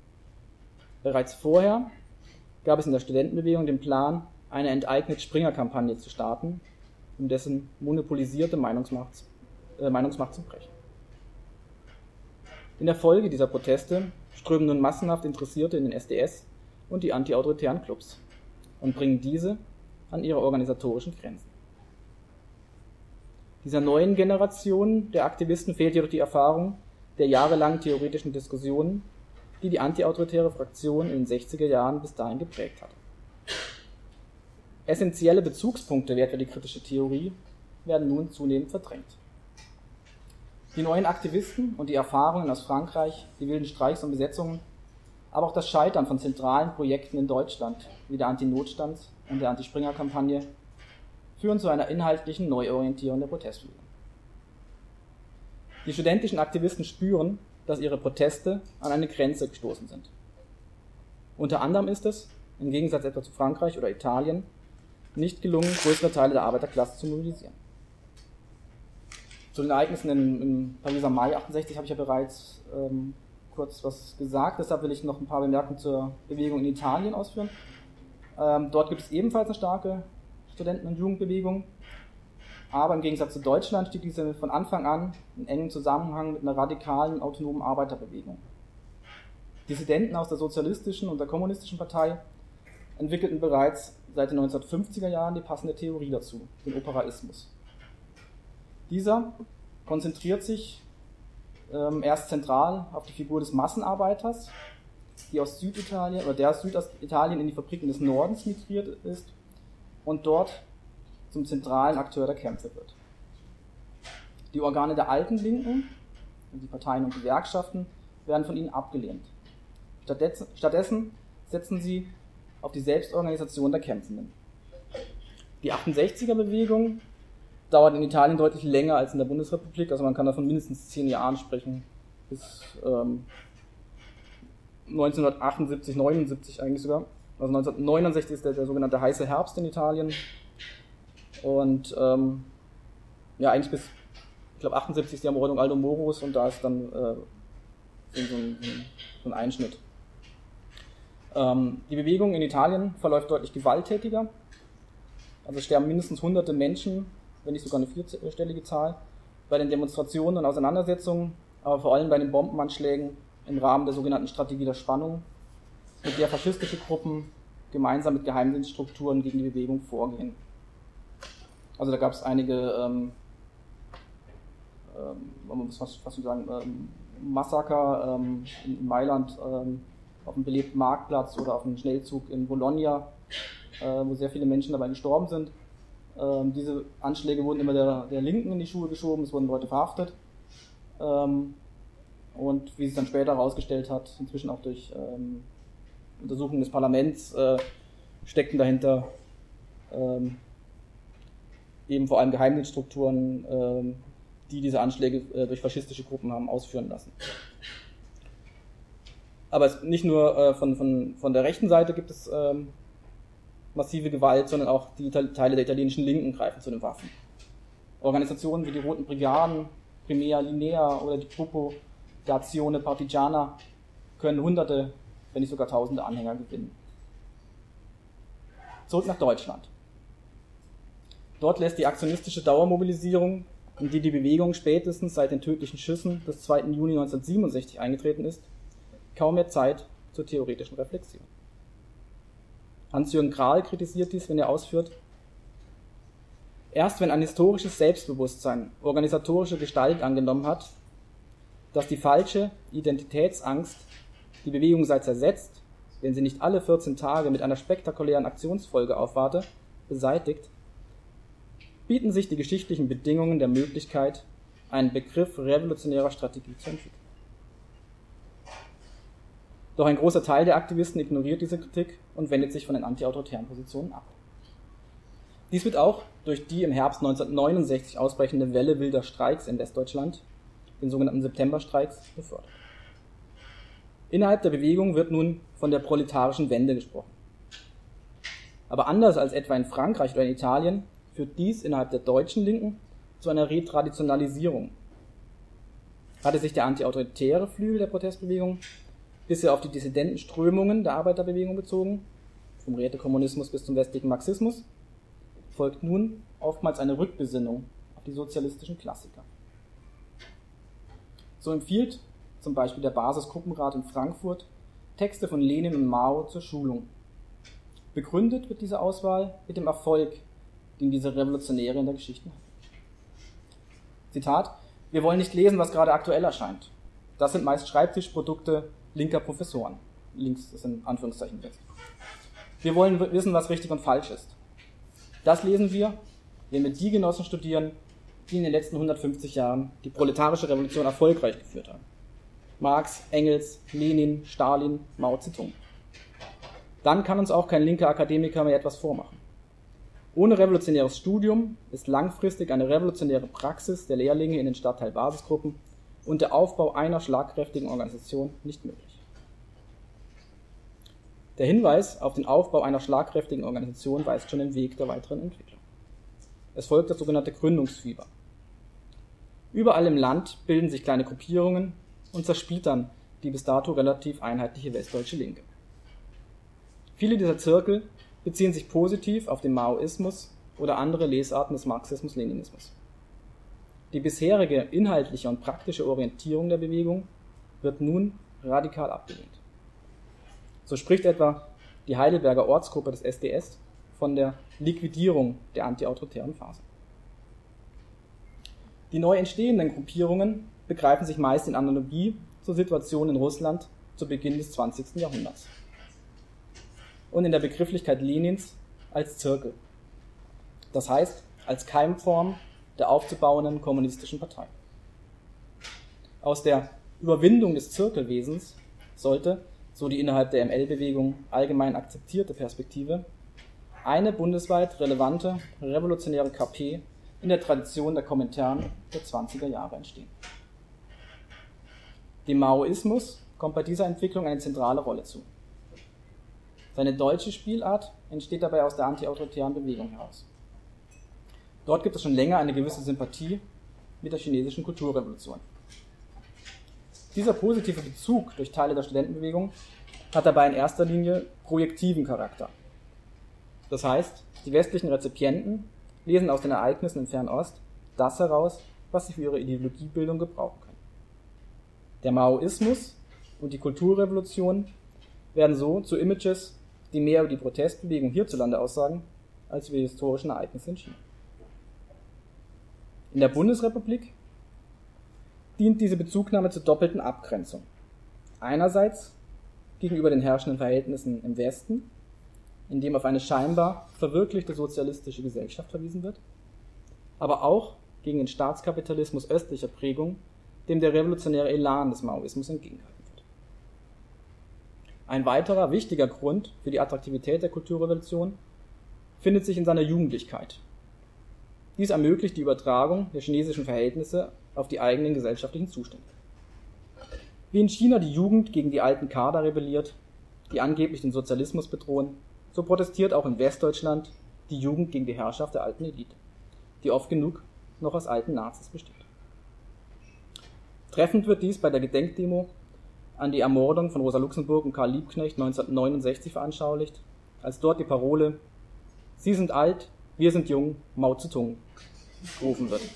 Bereits vorher gab es in der Studentenbewegung den Plan, eine Enteignet-Springer-Kampagne zu starten, um dessen monopolisierte Meinungsmacht zu brechen. In der Folge dieser Proteste strömen nun massenhaft Interessierte in den SDS und die antiautoritären Clubs und bringen diese an ihre organisatorischen Grenzen. Dieser neuen Generation der Aktivisten fehlt jedoch die Erfahrung der jahrelangen theoretischen Diskussionen, die die antiautoritäre Fraktion in den 60er Jahren bis dahin geprägt hat. Essentielle Bezugspunkte wie etwa die kritische Theorie werden nun zunehmend verdrängt. Die neuen Aktivisten und die Erfahrungen aus Frankreich, die wilden Streiks und Besetzungen, aber auch das Scheitern von zentralen Projekten in Deutschland, wie der Anti-Notstand und der Anti-Springer-Kampagne, führen zu einer inhaltlichen Neuorientierung der Protestbewegung. Die studentischen Aktivisten spüren, dass ihre Proteste an eine Grenze gestoßen sind. Unter anderem ist es, im Gegensatz etwa zu Frankreich oder Italien, nicht gelungen, größere Teile der Arbeiterklasse zu mobilisieren. Zu den Ereignissen im Pariser Mai 68 habe ich ja bereits kurz was gesagt, deshalb will ich noch ein paar Bemerkungen zur Bewegung in Italien ausführen. Dort gibt es ebenfalls eine starke Studenten- und Jugendbewegung, aber im Gegensatz zu Deutschland steht diese von Anfang an in engem Zusammenhang mit einer radikalen, autonomen Arbeiterbewegung. Dissidenten aus der sozialistischen und der kommunistischen Partei entwickelten bereits seit den 1950er Jahren die passende Theorie dazu, den Operaismus. Dieser konzentriert sich erst zentral auf die Figur des Massenarbeiters, der aus Süditalien in die Fabriken des Nordens migriert ist und dort zum zentralen Akteur der Kämpfe wird. Die Organe der alten Linken, die Parteien und Gewerkschaften, werden von ihnen abgelehnt. Stattdessen setzen sie auf die Selbstorganisation der Kämpfenden. Die 68er-Bewegung dauert in Italien deutlich länger als in der Bundesrepublik, also man kann da von mindestens 10 Jahren sprechen, bis 1978, 79 eigentlich sogar. Also 1969 ist der sogenannte heiße Herbst in Italien und ja eigentlich bis, ich glaube 78 ist die Ermordung Aldo Moros und da ist dann so ein Einschnitt. Die Bewegung in Italien verläuft deutlich gewalttätiger, also sterben mindestens hunderte Menschen, wenn nicht sogar eine vierstellige Zahl, bei den Demonstrationen und Auseinandersetzungen, aber vor allem bei den Bombenanschlägen im Rahmen der sogenannten Strategie der Spannung, mit der faschistische Gruppen gemeinsam mit Geheimdienststrukturen gegen die Bewegung vorgehen. Also da gab es einige, man muss fast sagen, Massaker in Mailand auf dem belebten Marktplatz oder auf dem Schnellzug in Bologna, wo sehr viele Menschen dabei gestorben sind. Diese Anschläge wurden immer der Linken in die Schuhe geschoben, es wurden Leute verhaftet. Und wie sich dann später herausgestellt hat, inzwischen auch durch Untersuchungen des Parlaments, steckten dahinter eben vor allem Geheimdienststrukturen, die diese Anschläge durch faschistische Gruppen haben ausführen lassen. Aber nicht nur von der rechten Seite gibt es massive Gewalt, sondern auch die Teile der italienischen Linken greifen zu den Waffen. Organisationen wie die Roten Brigaden, Primera Linea oder die Gruppo d'Azione Partigiana können Hunderte, wenn nicht sogar Tausende Anhänger gewinnen. Zurück nach Deutschland. Dort lässt die aktionistische Dauermobilisierung, in die die Bewegung spätestens seit den tödlichen Schüssen des 2. Juni 1967 eingetreten ist, kaum mehr Zeit zur theoretischen Reflexion. Hans-Jürgen Krahl kritisiert dies, wenn er ausführt: Erst wenn ein historisches Selbstbewusstsein organisatorische Gestalt angenommen hat, dass die falsche Identitätsangst die Bewegung sei zersetzt, wenn sie nicht alle 14 Tage mit einer spektakulären Aktionsfolge aufwarte, beseitigt, bieten sich die geschichtlichen Bedingungen der Möglichkeit, einen Begriff revolutionärer Strategie zu entwickeln. Doch ein großer Teil der Aktivisten ignoriert diese Kritik und wendet sich von den antiautoritären Positionen ab. Dies wird auch durch die im Herbst 1969 ausbrechende Welle wilder Streiks in Westdeutschland, den sogenannten Septemberstreiks, befördert. Innerhalb der Bewegung wird nun von der proletarischen Wende gesprochen. Aber anders als etwa in Frankreich oder in Italien führt dies innerhalb der deutschen Linken zu einer Retraditionalisierung. Hatte sich der antiautoritäre Flügel der Protestbewegung bisher auf die Dissidentenströmungen der Arbeiterbewegung bezogen, vom Rätekommunismus bis zum westlichen Marxismus, folgt nun oftmals eine Rückbesinnung auf die sozialistischen Klassiker. So empfiehlt zum Beispiel der Basisgruppenrat in Frankfurt Texte von Lenin und Mao zur Schulung. Begründet wird diese Auswahl mit dem Erfolg, den diese Revolutionäre in der Geschichte hatten. Zitat: Wir wollen nicht lesen, was gerade aktuell erscheint. Das sind meist Schreibtischprodukte linker Professoren. Links ist in Anführungszeichen jetzt. Wir wollen wissen, was richtig und falsch ist. Das lesen wir, wenn wir die Genossen studieren, die in den letzten 150 Jahren die proletarische Revolution erfolgreich geführt haben. Marx, Engels, Lenin, Stalin, Mao Zedong. Dann kann uns auch kein linker Akademiker mehr etwas vormachen. Ohne revolutionäres Studium ist langfristig eine revolutionäre Praxis der Lehrlinge in den Stadtteil-Basisgruppen und der Aufbau einer schlagkräftigen Organisation nicht möglich. Der Hinweis auf den Aufbau einer schlagkräftigen Organisation weist schon den Weg der weiteren Entwicklung. Es folgt das sogenannte Gründungsfieber. Überall im Land bilden sich kleine Gruppierungen und zersplittern die bis dato relativ einheitliche westdeutsche Linke. Viele dieser Zirkel beziehen sich positiv auf den Maoismus oder andere Lesarten des Marxismus-Leninismus. Die bisherige inhaltliche und praktische Orientierung der Bewegung wird nun radikal abgelehnt. So spricht etwa die Heidelberger Ortsgruppe des SDS von der Liquidierung der antiautoritären Phase. Die neu entstehenden Gruppierungen begreifen sich meist in Analogie zur Situation in Russland zu Beginn des 20. Jahrhunderts und in der Begrifflichkeit Lenins als Zirkel, das heißt als Keimform der aufzubauenden kommunistischen Partei. Aus der Überwindung des Zirkelwesens sollte, so die innerhalb der ML-Bewegung allgemein akzeptierte Perspektive, eine bundesweit relevante revolutionäre KP in der Tradition der Komintern der 20er Jahre entstehen. Dem Maoismus kommt bei dieser Entwicklung eine zentrale Rolle zu. Seine deutsche Spielart entsteht dabei aus der antiautoritären Bewegung heraus. Dort gibt es schon länger eine gewisse Sympathie mit der chinesischen Kulturrevolution. Dieser positive Bezug durch Teile der Studentenbewegung hat dabei in erster Linie projektiven Charakter. Das heißt, die westlichen Rezipienten lesen aus den Ereignissen im Fernost das heraus, was sie für ihre Ideologiebildung gebrauchen können. Der Maoismus und die Kulturrevolution werden so zu Images, die mehr über die Protestbewegung hierzulande aussagen, als über die historischen Ereignisse in China. In der Bundesrepublik dient diese Bezugnahme zur doppelten Abgrenzung. Einerseits gegenüber den herrschenden Verhältnissen im Westen, in dem auf eine scheinbar verwirklichte sozialistische Gesellschaft verwiesen wird, aber auch gegen den Staatskapitalismus östlicher Prägung, dem der revolutionäre Elan des Maoismus entgegengehalten wird. Ein weiterer wichtiger Grund für die Attraktivität der Kulturrevolution findet sich in seiner Jugendlichkeit. Dies ermöglicht die Übertragung der chinesischen Verhältnisse auf die eigenen gesellschaftlichen Zustände. Wie in China die Jugend gegen die alten Kader rebelliert, die angeblich den Sozialismus bedrohen, so protestiert auch in Westdeutschland die Jugend gegen die Herrschaft der alten Elite, die oft genug noch aus alten Nazis besteht. Treffend wird dies bei der Gedenkdemo an die Ermordung von Rosa Luxemburg und Karl Liebknecht 1969 veranschaulicht, als dort die Parole „Sie sind alt, wir sind jung, Mao Zedong“ gerufen wird.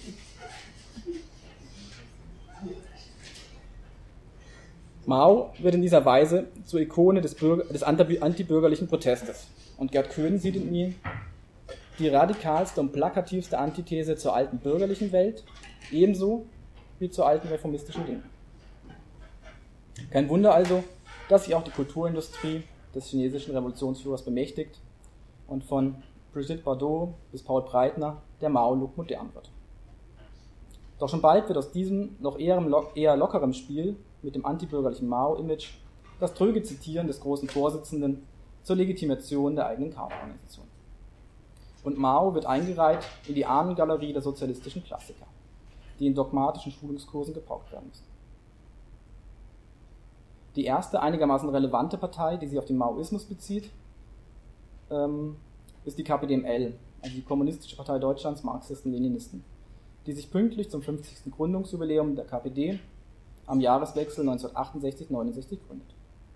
Mao wird in dieser Weise zur Ikone des antibürgerlichen Protestes und Gerd Köhn sieht in ihm die radikalste und plakativste Antithese zur alten bürgerlichen Welt, ebenso wie zur alten reformistischen Linken. Kein Wunder also, dass sich auch die Kulturindustrie des chinesischen Revolutionsführers bemächtigt und von Brigitte Bardot bis Paul Breitner der Mao-Look modern wird. Doch schon bald wird aus diesem noch eher lockerem Spiel mit dem antibürgerlichen Mao-Image das tröge Zitieren des großen Vorsitzenden zur Legitimation der eigenen Kaderorganisation. Und Mao wird eingereiht in die Ahnengalerie der sozialistischen Klassiker, die in dogmatischen Schulungskursen gebraucht werden müssen. Die erste einigermaßen relevante Partei, die sich auf den Maoismus bezieht, ist die KPDML, also die Kommunistische Partei Deutschlands, Marxisten-Leninisten, die sich pünktlich zum 50. Gründungsjubiläum der KPD am Jahreswechsel 1968-69 gründet.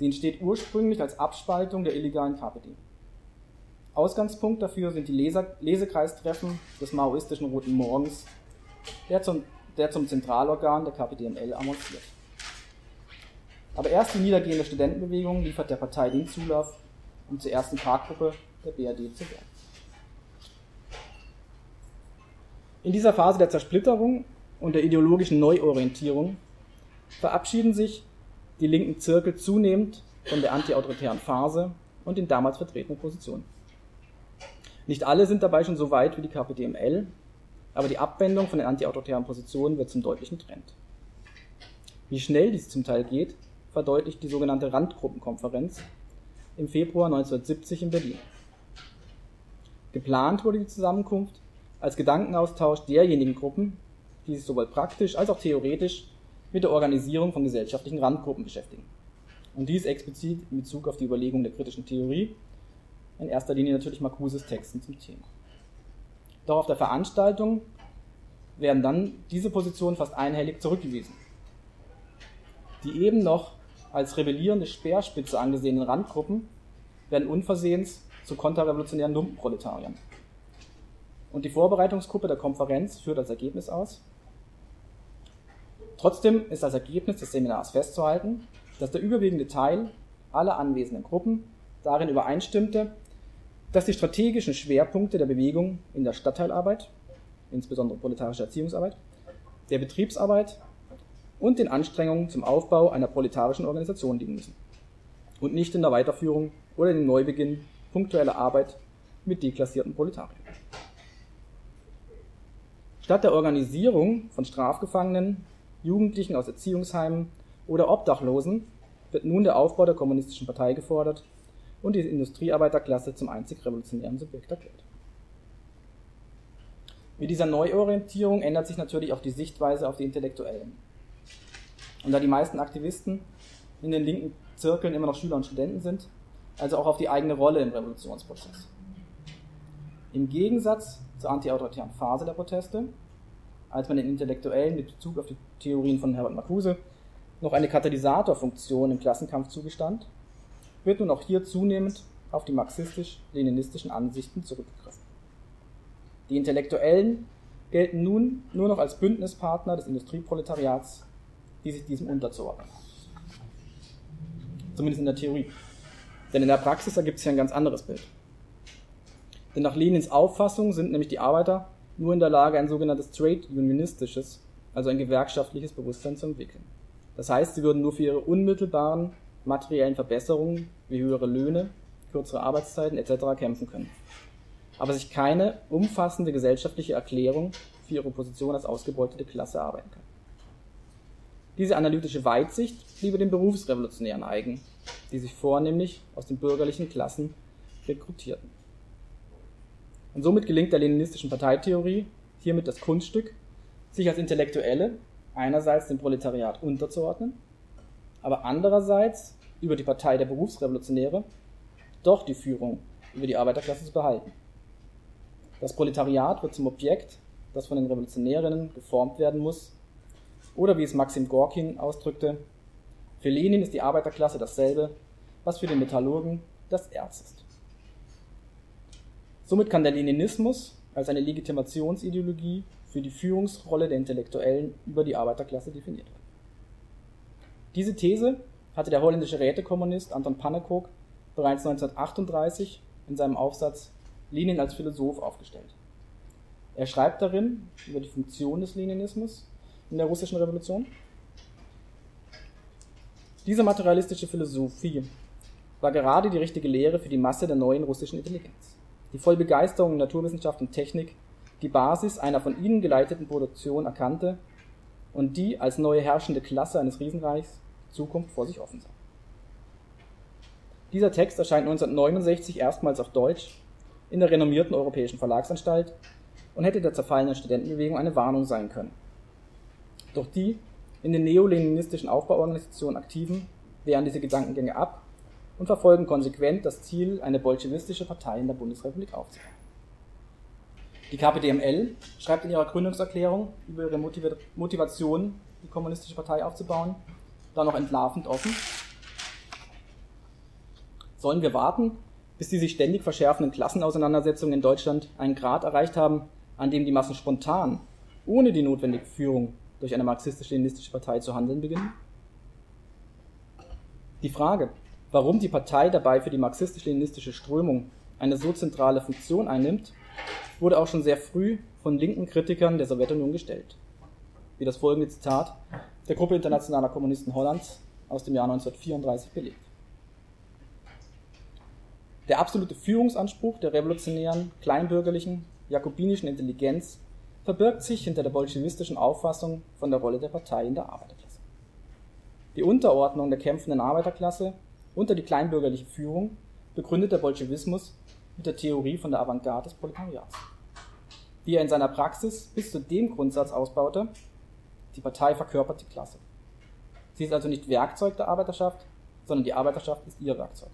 Sie entsteht ursprünglich als Abspaltung der illegalen KPD. Ausgangspunkt dafür sind die Lesekreistreffen des maoistischen Roten Morgens, der zum Zentralorgan der KPDML avanciert. Aber erst die niedergehende Studentenbewegung liefert der Partei den Zulauf, um zur ersten Parkgruppe der BRD zu werden. In dieser Phase der Zersplitterung und der ideologischen Neuorientierung verabschieden sich die linken Zirkel zunehmend von der antiautoritären Phase und den damals vertretenen Positionen. Nicht alle sind dabei schon so weit wie die KPDML, aber die Abwendung von den antiautoritären Positionen wird zum deutlichen Trend. Wie schnell dies zum Teil geht, verdeutlicht die sogenannte Randgruppenkonferenz im Februar 1970 in Berlin. Geplant wurde die Zusammenkunft als Gedankenaustausch derjenigen Gruppen, die sich sowohl praktisch als auch theoretisch mit der Organisierung von gesellschaftlichen Randgruppen beschäftigen. Und dies explizit in Bezug auf die Überlegung der kritischen Theorie, in erster Linie natürlich Marcuses Texten zum Thema. Doch auf der Veranstaltung werden dann diese Positionen fast einhellig zurückgewiesen. Die eben noch als rebellierende Speerspitze angesehenen Randgruppen werden unversehens zu konterrevolutionären Lumpenproletariern. Und die Vorbereitungsgruppe der Konferenz führt als Ergebnis aus: Trotzdem ist als Ergebnis des Seminars festzuhalten, dass der überwiegende Teil aller anwesenden Gruppen darin übereinstimmte, dass die strategischen Schwerpunkte der Bewegung in der Stadtteilarbeit, insbesondere proletarische Erziehungsarbeit, der Betriebsarbeit und den Anstrengungen zum Aufbau einer proletarischen Organisation liegen müssen und nicht in der Weiterführung oder dem Neubeginn punktueller Arbeit mit deklassierten Proletariern. Statt der Organisierung von Strafgefangenen, Jugendlichen aus Erziehungsheimen oder Obdachlosen wird nun der Aufbau der Kommunistischen Partei gefordert und die Industriearbeiterklasse zum einzig revolutionären Subjekt erklärt. Mit dieser Neuorientierung ändert sich natürlich auch die Sichtweise auf die Intellektuellen. Und da die meisten Aktivisten in den linken Zirkeln immer noch Schüler und Studenten sind, also auch auf die eigene Rolle im Revolutionsprozess. Im Gegensatz zur antiautoritären Phase der Proteste, als man den Intellektuellen mit Bezug auf die Theorien von Herbert Marcuse noch eine Katalysatorfunktion im Klassenkampf zugestand, wird nun auch hier zunehmend auf die marxistisch-leninistischen Ansichten zurückgegriffen. Die Intellektuellen gelten nun nur noch als Bündnispartner des Industrieproletariats, die sich diesem unterzuordnen. Zumindest in der Theorie. Denn in der Praxis ergibt sich ein ganz anderes Bild. Denn nach Lenins Auffassung sind nämlich die Arbeiter nur in der Lage, ein sogenanntes trade-unionistisches, also ein gewerkschaftliches Bewusstsein zu entwickeln. Das heißt, sie würden nur für ihre unmittelbaren materiellen Verbesserungen wie höhere Löhne, kürzere Arbeitszeiten etc. kämpfen können, aber sich keine umfassende gesellschaftliche Erklärung für ihre Position als ausgebeutete Klasse erarbeiten können. Diese analytische Weitsicht bliebe den Berufsrevolutionären eigen, die sich vornehmlich aus den bürgerlichen Klassen rekrutierten. Und somit gelingt der leninistischen Parteitheorie hiermit das Kunststück, sich als Intellektuelle einerseits dem Proletariat unterzuordnen, aber andererseits über die Partei der Berufsrevolutionäre doch die Führung über die Arbeiterklasse zu behalten. Das Proletariat wird zum Objekt, das von den Revolutionärinnen geformt werden muss, oder wie es Maxim Gorkin ausdrückte: Für Lenin ist die Arbeiterklasse dasselbe, was für den Metallurgen das Erz ist. Somit kann der Leninismus als eine Legitimationsideologie für die Führungsrolle der Intellektuellen über die Arbeiterklasse definiert werden. Diese These hatte der holländische Rätekommunist Anton Pannekoek bereits 1938 in seinem Aufsatz Lenin als Philosoph aufgestellt. Er schreibt darin über die Funktion des Leninismus in der russischen Revolution: Diese materialistische Philosophie war gerade die richtige Lehre für die Masse der neuen russischen Intelligenz, die voll Begeisterung in Naturwissenschaft und Technik die Basis einer von ihnen geleiteten Produktion erkannte und die als neue herrschende Klasse eines Riesenreichs Zukunft vor sich offen sah. Dieser Text erscheint 1969 erstmals auf Deutsch in der renommierten Europäischen Verlagsanstalt und hätte der zerfallenen Studentenbewegung eine Warnung sein können. Doch die in den neoleninistischen Aufbauorganisationen Aktiven wehren diese Gedankengänge ab und verfolgen konsequent das Ziel, eine bolschewistische Partei in der Bundesrepublik aufzubauen. Die KPDML schreibt in ihrer Gründungserklärung über ihre Motivation, die kommunistische Partei aufzubauen, dann noch entlarvend offen: Sollen wir warten, bis die sich ständig verschärfenden Klassenauseinandersetzungen in Deutschland einen Grad erreicht haben, an dem die Massen spontan, ohne die notwendige Führung durch eine marxistisch-leninistische Partei zu handeln beginnen? Die Frage, warum die Partei dabei für die marxistisch-leninistische Strömung eine so zentrale Funktion einnimmt, wurde auch schon sehr früh von linken Kritikern der Sowjetunion gestellt. Wie das folgende Zitat der Gruppe Internationaler Kommunisten Hollands aus dem Jahr 1934 belegt. Der absolute Führungsanspruch der revolutionären, kleinbürgerlichen, jakobinischen Intelligenz verbirgt sich hinter der bolschewistischen Auffassung von der Rolle der Partei in der Arbeiterklasse. Die Unterordnung der kämpfenden Arbeiterklasse unter die kleinbürgerliche Führung begründet der Bolschewismus mit der Theorie von der Avantgarde des Proletariats, die er in seiner Praxis bis zu dem Grundsatz ausbaute: die Partei verkörpert die Klasse. Sie ist also nicht Werkzeug der Arbeiterschaft, sondern die Arbeiterschaft ist ihr Werkzeug.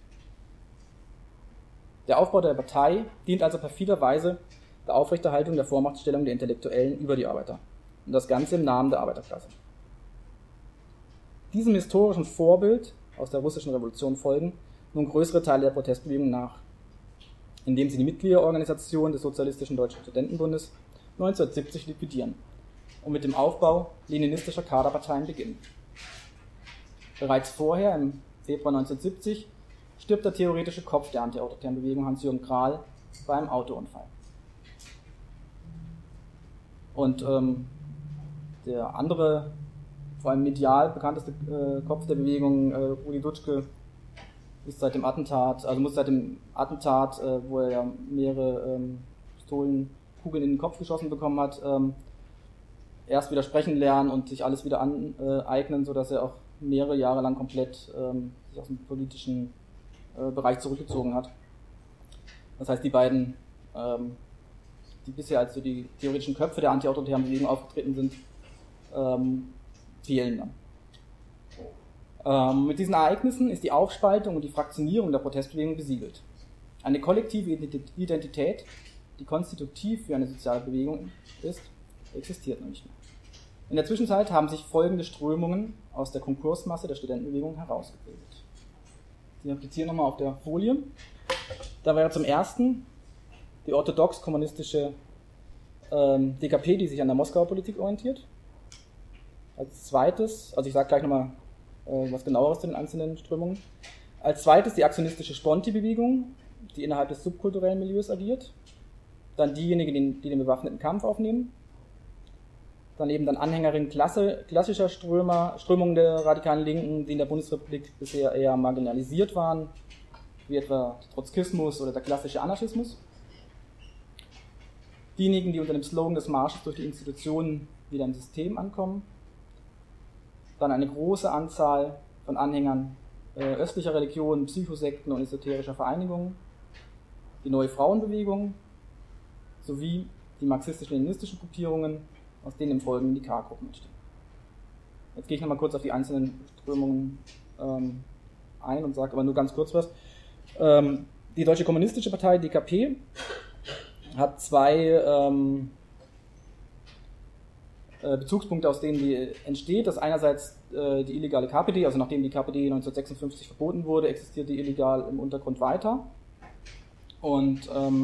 Der Aufbau der Partei dient also perfiderweise der Aufrechterhaltung der Vormachtstellung der Intellektuellen über die Arbeiter, und das Ganze im Namen der Arbeiterklasse. Diesem historischen Vorbild aus der russischen Revolution folgen nun größere Teile der Protestbewegung nach, indem sie die Mitgliederorganisation des Sozialistischen Deutschen Studentenbundes 1970 liquidieren und mit dem Aufbau leninistischer Kaderparteien beginnen. Bereits vorher, im Februar 1970, stirbt der theoretische Kopf der antiautoritären Bewegung Hans-Jürgen Krahl bei einem Autounfall. Und der andere, vor allem medial bekannteste Kopf der Bewegung, Rudi Dutschke, ist seit dem Attentat, wo er ja mehrere Pistolenkugeln in den Kopf geschossen bekommen hat, erst wieder sprechen lernen und sich alles wieder aneignen, sodass er auch mehrere Jahre lang komplett sich aus dem politischen Bereich zurückgezogen hat. Das heißt, die beiden, die bisher als so die theoretischen Köpfe der antiautoritären Bewegung aufgetreten sind, fehlen dann. Mit diesen Ereignissen ist die Aufspaltung und die Fraktionierung der Protestbewegung besiegelt. Eine kollektive Identität, die konstitutiv für eine soziale Bewegung ist, existiert noch nicht mehr. In der Zwischenzeit haben sich folgende Strömungen aus der Konkursmasse der Studentenbewegung herausgebildet. Die habe ich jetzt hier nochmal auf der Folie. Da wäre zum ersten die orthodox-kommunistische DKP, die sich an der Moskauer Politik orientiert. Als zweites, also ich sage gleich nochmal was genaueres zu den einzelnen Strömungen. Als zweites die aktionistische Sponti-Bewegung, die innerhalb des subkulturellen Milieus agiert. Dann diejenigen, die den bewaffneten Kampf aufnehmen. Daneben dann Anhängerinnen klassischer Strömungen der radikalen Linken, die in der Bundesrepublik bisher eher marginalisiert waren, wie etwa der Trotzkismus oder der klassische Anarchismus. Diejenigen, die unter dem Slogan des Marsches durch die Institutionen wieder im System ankommen. Dann eine große Anzahl von Anhängern östlicher Religionen, Psychosekten und esoterischer Vereinigungen, die Neue Frauenbewegung sowie die marxistisch-leninistischen Gruppierungen, aus denen im Folgenden die K-Gruppen entstehen. Jetzt gehe ich nochmal kurz auf die einzelnen Strömungen ein und sage aber nur ganz kurz was. Die Deutsche Kommunistische Partei, DKP, hat zwei Bezugspunkte, aus denen die entsteht. Das ist einerseits die illegale KPD, also nachdem die KPD 1956 verboten wurde, existiert die illegal im Untergrund weiter und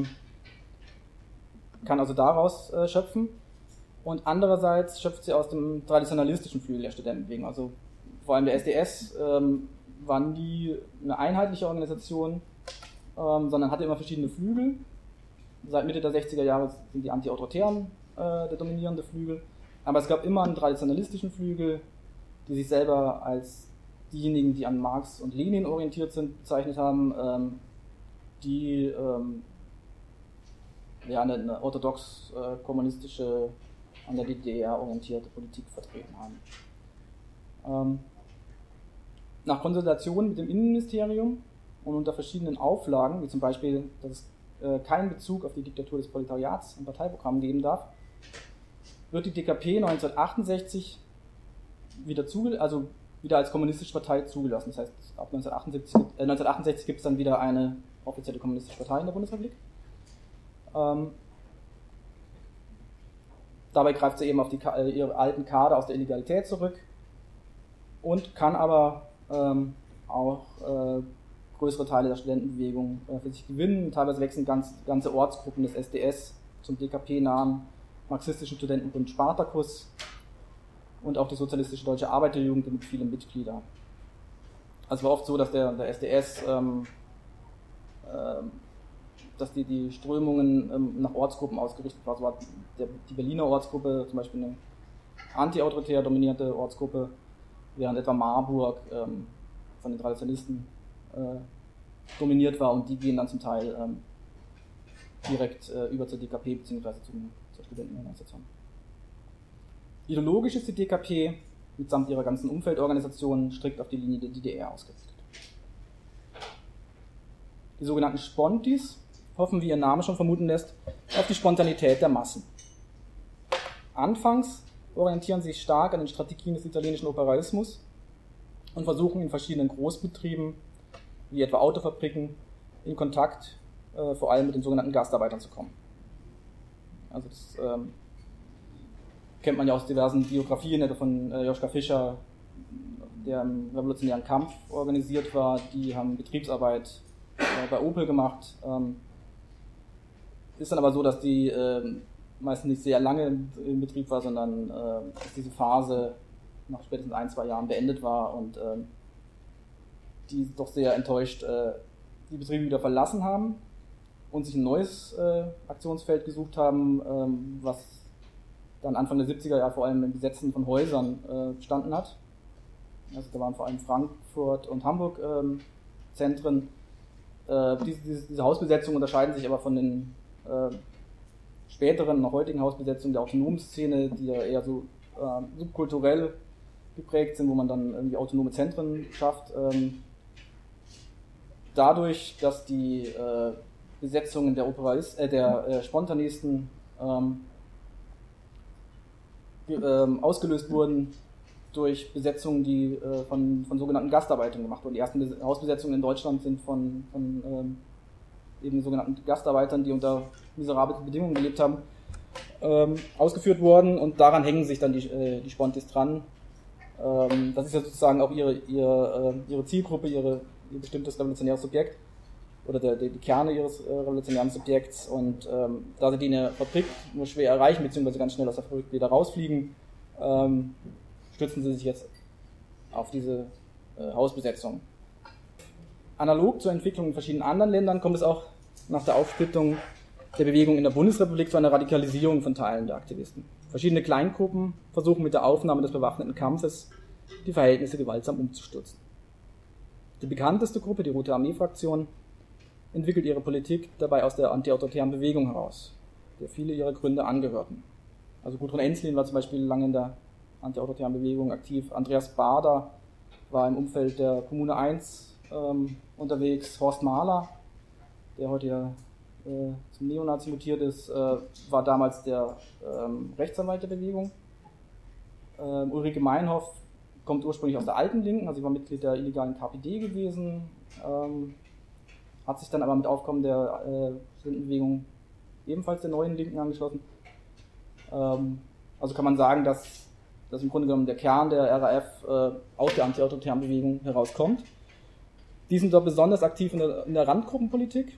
kann also daraus schöpfen. Und andererseits schöpft sie aus dem traditionalistischen Flügel der Studentenbewegung. Also vor allem der SDS war nie eine einheitliche Organisation, sondern hatte immer verschiedene Flügel. Seit Mitte der 60er Jahre sind die Anti-Autoritären der dominierende Flügel. Aber es gab immer einen traditionalistischen Flügel, die sich selber als diejenigen, die an Marx und Lenin orientiert sind, bezeichnet haben, die eine orthodox-kommunistische, an der DDR orientierte Politik vertreten haben. Nach Konsultation mit dem Innenministerium und unter verschiedenen Auflagen, wie zum Beispiel, dass es keinen Bezug auf die Diktatur des Proletariats im Parteiprogramm geben darf, wird die DKP 1968 wieder als kommunistische Partei zugelassen. Das heißt, ab 1968 gibt es dann wieder eine offizielle kommunistische Partei in der Bundesrepublik. Dabei greift sie eben auf ihre alten Kader aus der Illegalität zurück und kann aber auch größere Teile der Studentenbewegung für sich gewinnen. Teilweise wechseln ganze Ortsgruppen des SDS zum DKP-nahen marxistischen Studentenbund Spartacus und auch die Sozialistische Deutsche Arbeiterjugend mit vielen Mitgliedern. Also es war oft so, dass der SDS, dass die Strömungen nach Ortsgruppen ausgerichtet waren. So war die Berliner Ortsgruppe zum Beispiel eine antiautoritär dominierte Ortsgruppe, während etwa Marburg von den Traditionalisten dominiert war, und die gehen dann zum Teil direkt über zur DKP bzw. zur Studentenorganisation. Ideologisch ist die DKP mitsamt ihrer ganzen Umfeldorganisationen strikt auf die Linie der DDR ausgerichtet. Die sogenannten Spontis hoffen, wie ihr Name schon vermuten lässt, auf die Spontanität der Massen. Anfangs orientieren sie sich stark an den Strategien des italienischen Operaismus und versuchen in verschiedenen Großbetrieben, wie etwa Autofabriken, in Kontakt vor allem mit den sogenannten Gastarbeitern zu kommen. Also das kennt man ja aus diversen Biografien, etwa von Joschka Fischer, der im revolutionären Kampf organisiert war. Die haben Betriebsarbeit bei Opel gemacht. Ist dann aber so, dass die meistens nicht sehr lange im Betrieb war, sondern dass diese Phase nach spätestens 1-2 Jahren beendet war und die doch sehr enttäuscht die Betriebe wieder verlassen haben und sich ein neues Aktionsfeld gesucht haben, was dann Anfang der 70er Jahre vor allem im Besetzen von Häusern bestanden hat. Also da waren vor allem Frankfurt und Hamburg Zentren. Diese Hausbesetzungen unterscheiden sich aber von den späteren, noch heutigen Hausbesetzungen der autonomen Szene, die ja eher so subkulturell geprägt sind, wo man dann irgendwie autonome Zentren schafft. Dadurch, dass die Besetzungen der Spontanisten ausgelöst wurden durch Besetzungen, die von sogenannten Gastarbeitern gemacht wurden. Die ersten Hausbesetzungen in Deutschland sind von eben sogenannten Gastarbeitern, die unter miserablen Bedingungen gelebt haben, ausgeführt worden, und daran hängen sich dann die Spontis dran. Das ist ja sozusagen auch ihre Zielgruppe, ihr bestimmtes revolutionäres Subjekt oder die Kerne ihres revolutionären Subjekts, und da sie die in der Fabrik nur schwer erreichen, beziehungsweise ganz schnell aus der Fabrik wieder rausfliegen, stützen sie sich jetzt auf diese Hausbesetzung. Analog zur Entwicklung in verschiedenen anderen Ländern kommt es auch nach der Aufsplittung der Bewegung in der Bundesrepublik zu einer Radikalisierung von Teilen der Aktivisten. Verschiedene Kleingruppen versuchen mit der Aufnahme des bewaffneten Kampfes die Verhältnisse gewaltsam umzustürzen. Die bekannteste Gruppe, die Rote Armee-Fraktion, entwickelt ihre Politik dabei aus der antiautoritären Bewegung heraus, der viele ihrer Gründe angehörten. Also Gudrun Ensslin war zum Beispiel lange in der antiautoritären Bewegung aktiv, Andreas Baader war im Umfeld der Kommune 1 unterwegs, Horst Mahler, der heute ja zum Neonazi mutiert ist, war damals der Rechtsanwalt der Bewegung. Ulrike Meinhoff kommt ursprünglich aus der alten Linken, also sie war Mitglied der illegalen KPD gewesen, hat sich dann aber mit Aufkommen der Studentenbewegung ebenfalls der neuen Linken angeschlossen. Also kann man sagen, dass im Grunde genommen der Kern der RAF aus der antiautoritären Bewegung herauskommt. Die sind da besonders aktiv in der Randgruppenpolitik.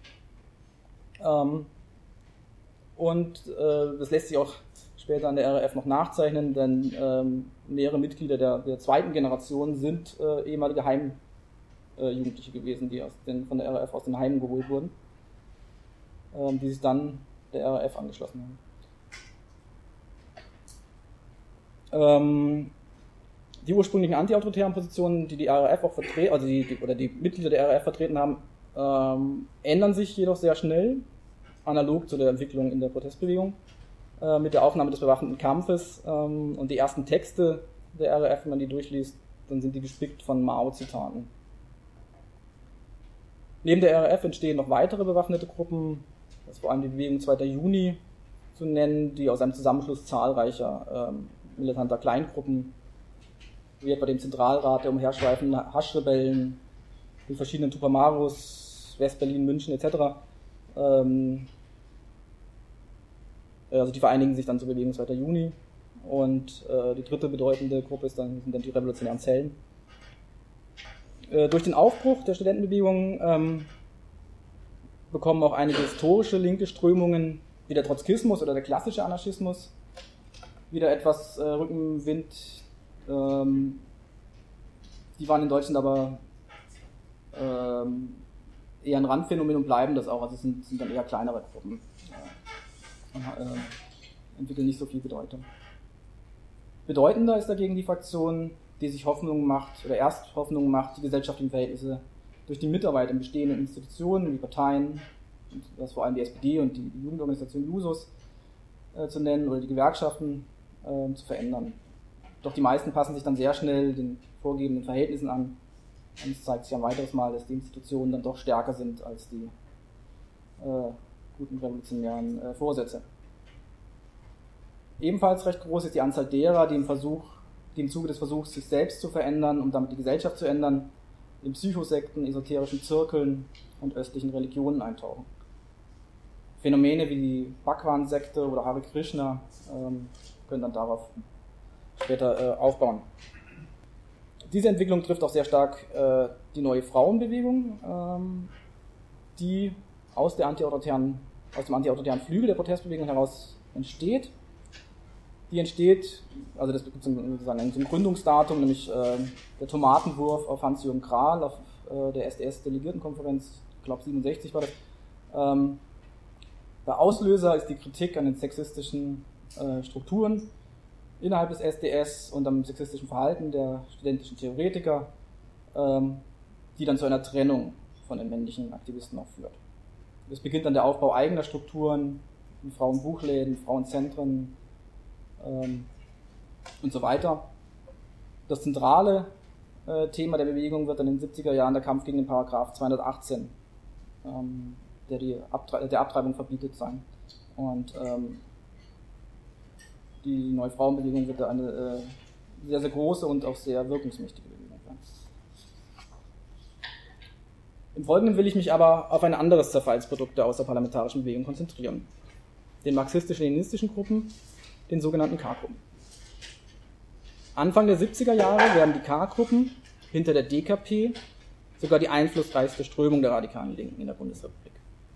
Und das lässt sich auch später an der RAF noch nachzeichnen, denn mehrere Mitglieder der zweiten Generation sind ehemalige Heimjugendliche gewesen, die von der RAF aus den Heimen geholt wurden, die sich dann der RAF angeschlossen haben. Die ursprünglichen antiautoritären Positionen, die RAF auch vertreten, also die Mitglieder der RAF vertreten haben, ändern sich jedoch sehr schnell, analog zu der Entwicklung in der Protestbewegung, mit der Aufnahme des bewaffneten Kampfes, und die ersten Texte der RAF, wenn man die durchliest, dann sind die gespickt von Mao-Zitaten. Neben der RAF entstehen noch weitere bewaffnete Gruppen, das ist vor allem die Bewegung 2. Juni zu nennen, die aus einem Zusammenschluss zahlreicher militanter Kleingruppen, wie etwa dem Zentralrat der umherschweifenden Haschrebellen, den verschiedenen Tupamaros, Westberlin, München etc., also die vereinigen sich dann zur Bewegung 2. Juni, und die dritte bedeutende Gruppe sind dann die revolutionären Zellen. Durch den Aufbruch der Studentenbewegung bekommen auch einige historische linke Strömungen, wie der Trotzkismus oder der klassische Anarchismus, wieder etwas Rückenwind. Die waren in Deutschland aber eher ein Randphänomen und bleiben das auch. Also es sind dann eher kleinere Gruppen und entwickeln nicht so viel Bedeutung. Bedeutender ist dagegen die Fraktion, die sich Hoffnung macht oder erst Hoffnung macht, die gesellschaftlichen Verhältnisse durch die Mitarbeit in bestehenden Institutionen wie Parteien, das vor allem die SPD und die Jugendorganisation Jusos zu nennen oder die Gewerkschaften zu verändern. Doch die meisten passen sich dann sehr schnell den vorgegebenen Verhältnissen an. Und es zeigt sich ein weiteres Mal, dass die Institutionen dann doch stärker sind als die guten revolutionären Vorsätze. Ebenfalls recht groß ist die Anzahl derer, die im Zuge des Versuchs, sich selbst zu verändern, um damit die Gesellschaft zu ändern, in Psychosekten, esoterischen Zirkeln und östlichen Religionen eintauchen. Phänomene wie die Bhagwan-Sekte oder Hare Krishna können dann darauf später aufbauen. Diese Entwicklung trifft auch sehr stark die neue Frauenbewegung, die aus dem antiautoritären Flügel der Protestbewegung heraus entsteht. Die entsteht, also das gibt sozusagen ein Gründungsdatum, nämlich der Tomatenwurf auf Hans-Jürgen Krahl auf der SDS-Delegiertenkonferenz, ich glaube 67 war das. Der Auslöser ist die Kritik an den sexistischen Strukturen innerhalb des SDS und am sexistischen Verhalten der studentischen Theoretiker, die dann zu einer Trennung von den männlichen Aktivisten auch führt. Es beginnt dann der Aufbau eigener Strukturen, wie Frauenbuchläden, Frauenzentren und so weiter. Das zentrale Thema der Bewegung wird dann in den 70er Jahren der Kampf gegen den Paragraph 218, der der Abtreibung verbietet sein. Und die neue Frauenbewegung wird da eine sehr, sehr große und auch sehr wirkungsmächtige Bewegung sein. Im Folgenden will ich mich aber auf ein anderes Zerfallsprodukt der außerparlamentarischen Bewegung konzentrieren. Den marxistisch-leninistischen Gruppen, den sogenannten K-Gruppen. Anfang der 70er Jahre werden die K-Gruppen hinter der DKP sogar die einflussreichste Strömung der radikalen Linken in der Bundesrepublik.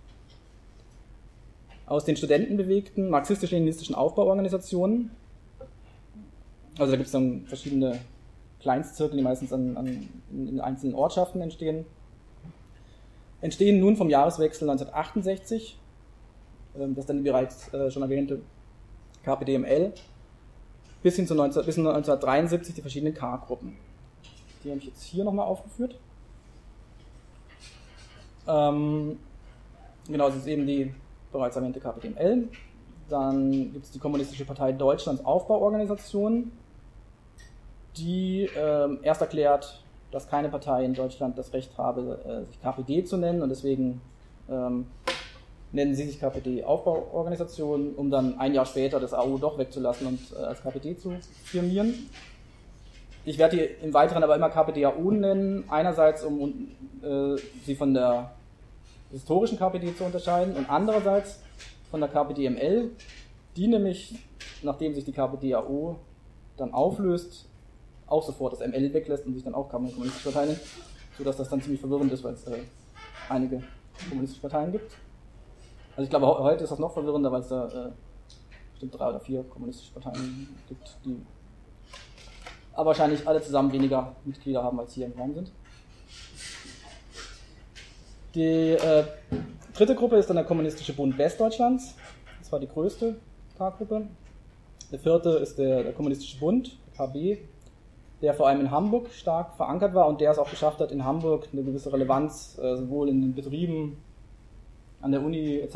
Aus den studentenbewegten marxistisch-leninistischen Aufbauorganisationen, also da gibt es dann verschiedene Kleinstzirkel, die meistens in einzelnen Ortschaften entstehen nun vom Jahreswechsel 1968, das dann bereits schon erwähnte KPDML, bis 1973 die verschiedenen K-Gruppen. Die habe ich jetzt hier nochmal aufgeführt. Genau, das ist eben die bereits erwähnte KPDML. Dann gibt es die Kommunistische Partei Deutschlands Aufbauorganisation, die erst erklärt, dass keine Partei in Deutschland das Recht habe, sich KPD zu nennen, und deswegen nennen sie sich KPD Aufbauorganisation, um dann ein Jahr später das AU doch wegzulassen und als KPD zu firmieren. Ich werde die im Weiteren aber immer KPD-AU nennen, einerseits um sie von der historischen KPD zu unterscheiden und andererseits von der KPD-ML, die nämlich, nachdem sich die KPD-AU dann auflöst, auch sofort das ML weglässt und sich dann auch kommunistische Parteien nennt, sodass das dann ziemlich verwirrend ist, weil es einige kommunistische Parteien gibt. Also ich glaube, heute ist das noch verwirrender, weil es da bestimmt 3 oder 4 kommunistische Parteien gibt, die aber wahrscheinlich alle zusammen weniger Mitglieder haben, als hier im Raum sind. Die dritte Gruppe ist dann der Kommunistische Bund Westdeutschlands. Das war die größte K-Gruppe. Der vierte ist der Kommunistische Bund, KB, der vor allem in Hamburg stark verankert war und der es auch geschafft hat, in Hamburg eine gewisse Relevanz sowohl in den Betrieben, an der Uni etc.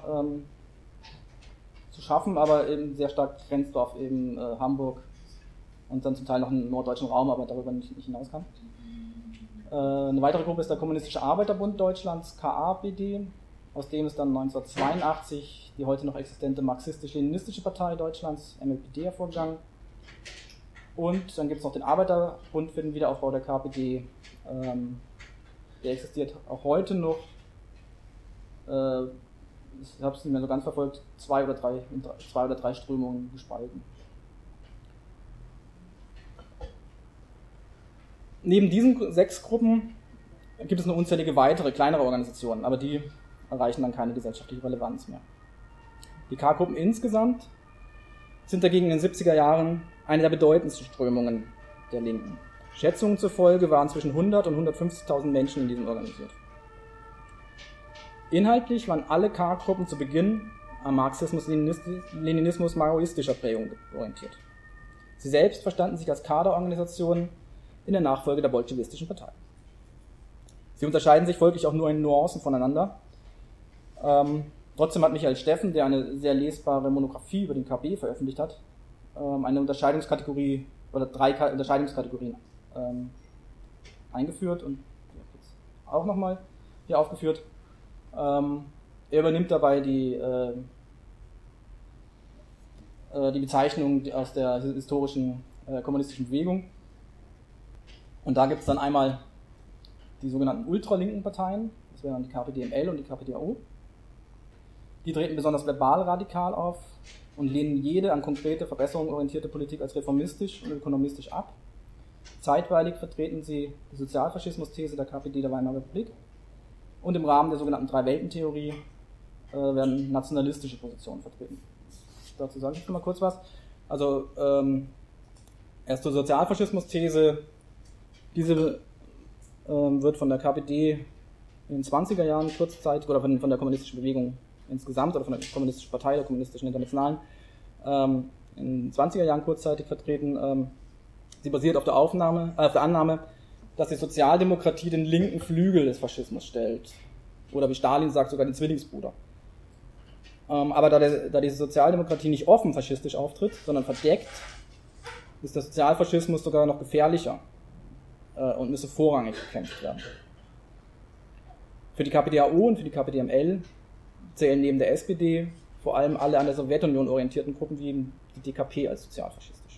Zu schaffen, aber eben sehr stark grenzt auf eben Hamburg und dann zum Teil noch einen norddeutschen Raum, aber darüber nicht hinaus kann. Eine weitere Gruppe ist der Kommunistische Arbeiterbund Deutschlands, KAPD, aus dem ist dann 1982 die heute noch existente Marxistisch-Leninistische Partei Deutschlands, MLPD, hervorgegangen. Und dann gibt es noch den Arbeiterbund für den Wiederaufbau der KPD, der existiert auch heute noch. Ich habe es nicht mehr so ganz verfolgt, zwei oder drei Strömungen gespalten. Neben diesen 6 Gruppen gibt es noch unzählige weitere, kleinere Organisationen, aber die erreichen dann keine gesellschaftliche Relevanz mehr. Die K-Gruppen insgesamt sind dagegen in den 70er Jahren eine der bedeutendsten Strömungen der Linken. Schätzungen zufolge waren zwischen 100 und 150.000 Menschen in diesen organisiert. Inhaltlich waren alle K-Gruppen zu Beginn am Marxismus-Leninismus maoistischer Prägung orientiert. Sie selbst verstanden sich als Kaderorganisationen in der Nachfolge der bolschewistischen Partei. Sie unterscheiden sich folglich auch nur in Nuancen voneinander. Trotzdem hat Michael Steffen, der eine sehr lesbare Monographie über den KB veröffentlicht hat, eine Unterscheidungskategorie oder 3 Unterscheidungskategorien eingeführt und jetzt auch nochmal hier aufgeführt. Er übernimmt dabei die Bezeichnung aus der historischen kommunistischen Bewegung. Und da gibt es dann einmal die sogenannten ultralinken Parteien, das wären dann die KPDML und die KPDAO. Die treten besonders verbal radikal auf und lehnen jede an konkrete Verbesserungen orientierte Politik als reformistisch und ökonomistisch ab. Zeitweilig vertreten sie die Sozialfaschismus-These der KPD der Weimarer Republik und im Rahmen der sogenannten Drei-Welten-Theorie werden nationalistische Positionen vertreten. Dazu sage ich noch mal kurz was. Also erst zur Sozialfaschismus-These. Diese wird von der KPD in den 20er Jahren kurzzeitig oder von der kommunistischen Bewegung insgesamt oder von der kommunistischen Partei, der kommunistischen Internationalen in den 20er Jahren kurzzeitig vertreten. Sie basiert auf der Annahme, dass die Sozialdemokratie den linken Flügel des Faschismus stellt. Oder wie Stalin sagt, sogar den Zwillingsbruder. Aber da diese Sozialdemokratie nicht offen faschistisch auftritt, sondern verdeckt, ist der Sozialfaschismus sogar noch gefährlicher und müsse vorrangig bekämpft werden. Für die KPDAO und für die KPDML zählen neben der SPD vor allem alle an der Sowjetunion orientierten Gruppen wie die DKP als sozialfaschistisch.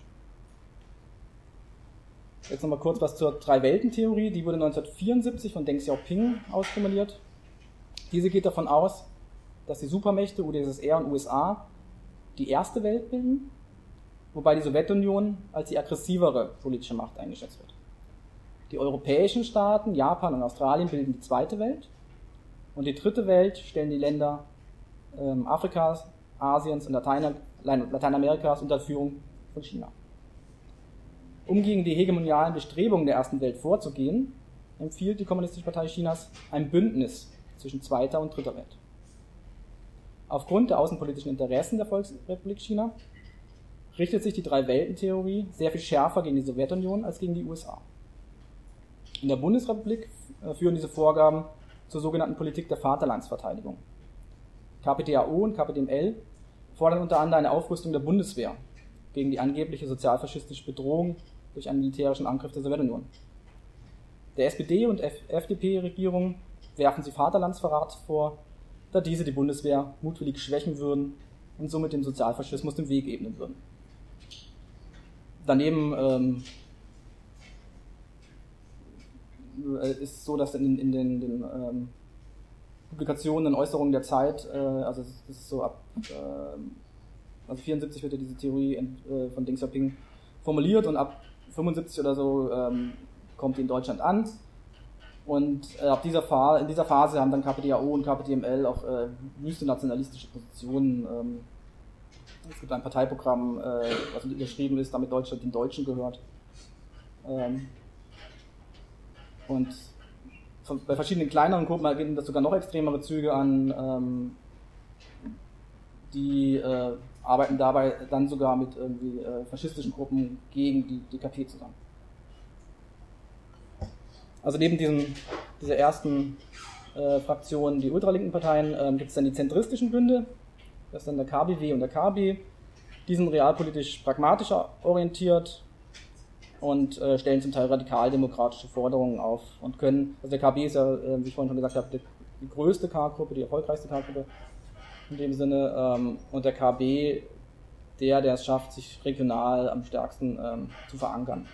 Jetzt nochmal kurz was zur Drei-Welten-Theorie. Die wurde 1974 von Deng Xiaoping ausformuliert. Diese geht davon aus, dass die Supermächte UdSSR und USA die erste Welt bilden, wobei die Sowjetunion als die aggressivere politische Macht eingeschätzt wird. Die europäischen Staaten, Japan und Australien, bilden die zweite Welt und die dritte Welt stellen die Länder Afrikas, Asiens und Lateinamerikas unter Führung von China. Um gegen die hegemonialen Bestrebungen der ersten Welt vorzugehen, empfiehlt die Kommunistische Partei Chinas ein Bündnis zwischen zweiter und dritter Welt. Aufgrund der außenpolitischen Interessen der Volksrepublik China richtet sich die Drei-Welten-Theorie sehr viel schärfer gegen die Sowjetunion als gegen die USA. In der Bundesrepublik führen diese Vorgaben zur sogenannten Politik der Vaterlandsverteidigung. KPDAO und KPDML fordern unter anderem eine Aufrüstung der Bundeswehr gegen die angebliche sozialfaschistische Bedrohung durch einen militärischen Angriff der Sowjetunion. Der SPD- und FDP-Regierung werfen sie Vaterlandsverrat vor, da diese die Bundeswehr mutwillig schwächen würden und somit dem Sozialfaschismus den Weg ebnen würden. Daneben ist so, dass in den Publikationen und Äußerungen der Zeit, also das ist so ab 1974 wird ja diese Theorie von Deng Xiaoping formuliert und ab 75 oder so kommt die in Deutschland an. Und in dieser Phase haben dann KPDAO und KPDML auch wüste nationalistische Positionen. Es gibt ein Parteiprogramm, was unterschrieben ist, damit Deutschland den Deutschen gehört. Und bei verschiedenen kleineren Gruppen ergeben das sogar noch extremere Züge an. Die arbeiten dabei dann sogar mit irgendwie faschistischen Gruppen gegen die DKP zusammen. Also neben dieser ersten Fraktion, die ultralinken Parteien, gibt es dann die zentristischen Bünde, das ist dann der KBW und der KB. Die sind realpolitisch pragmatischer orientiert und stellen zum Teil radikaldemokratische Forderungen auf und können, also der KB ist ja, wie ich vorhin schon gesagt habe, die größte K-Gruppe, die erfolgreichste K-Gruppe in dem Sinne, und der KB, der es schafft, sich regional am stärksten zu verankern.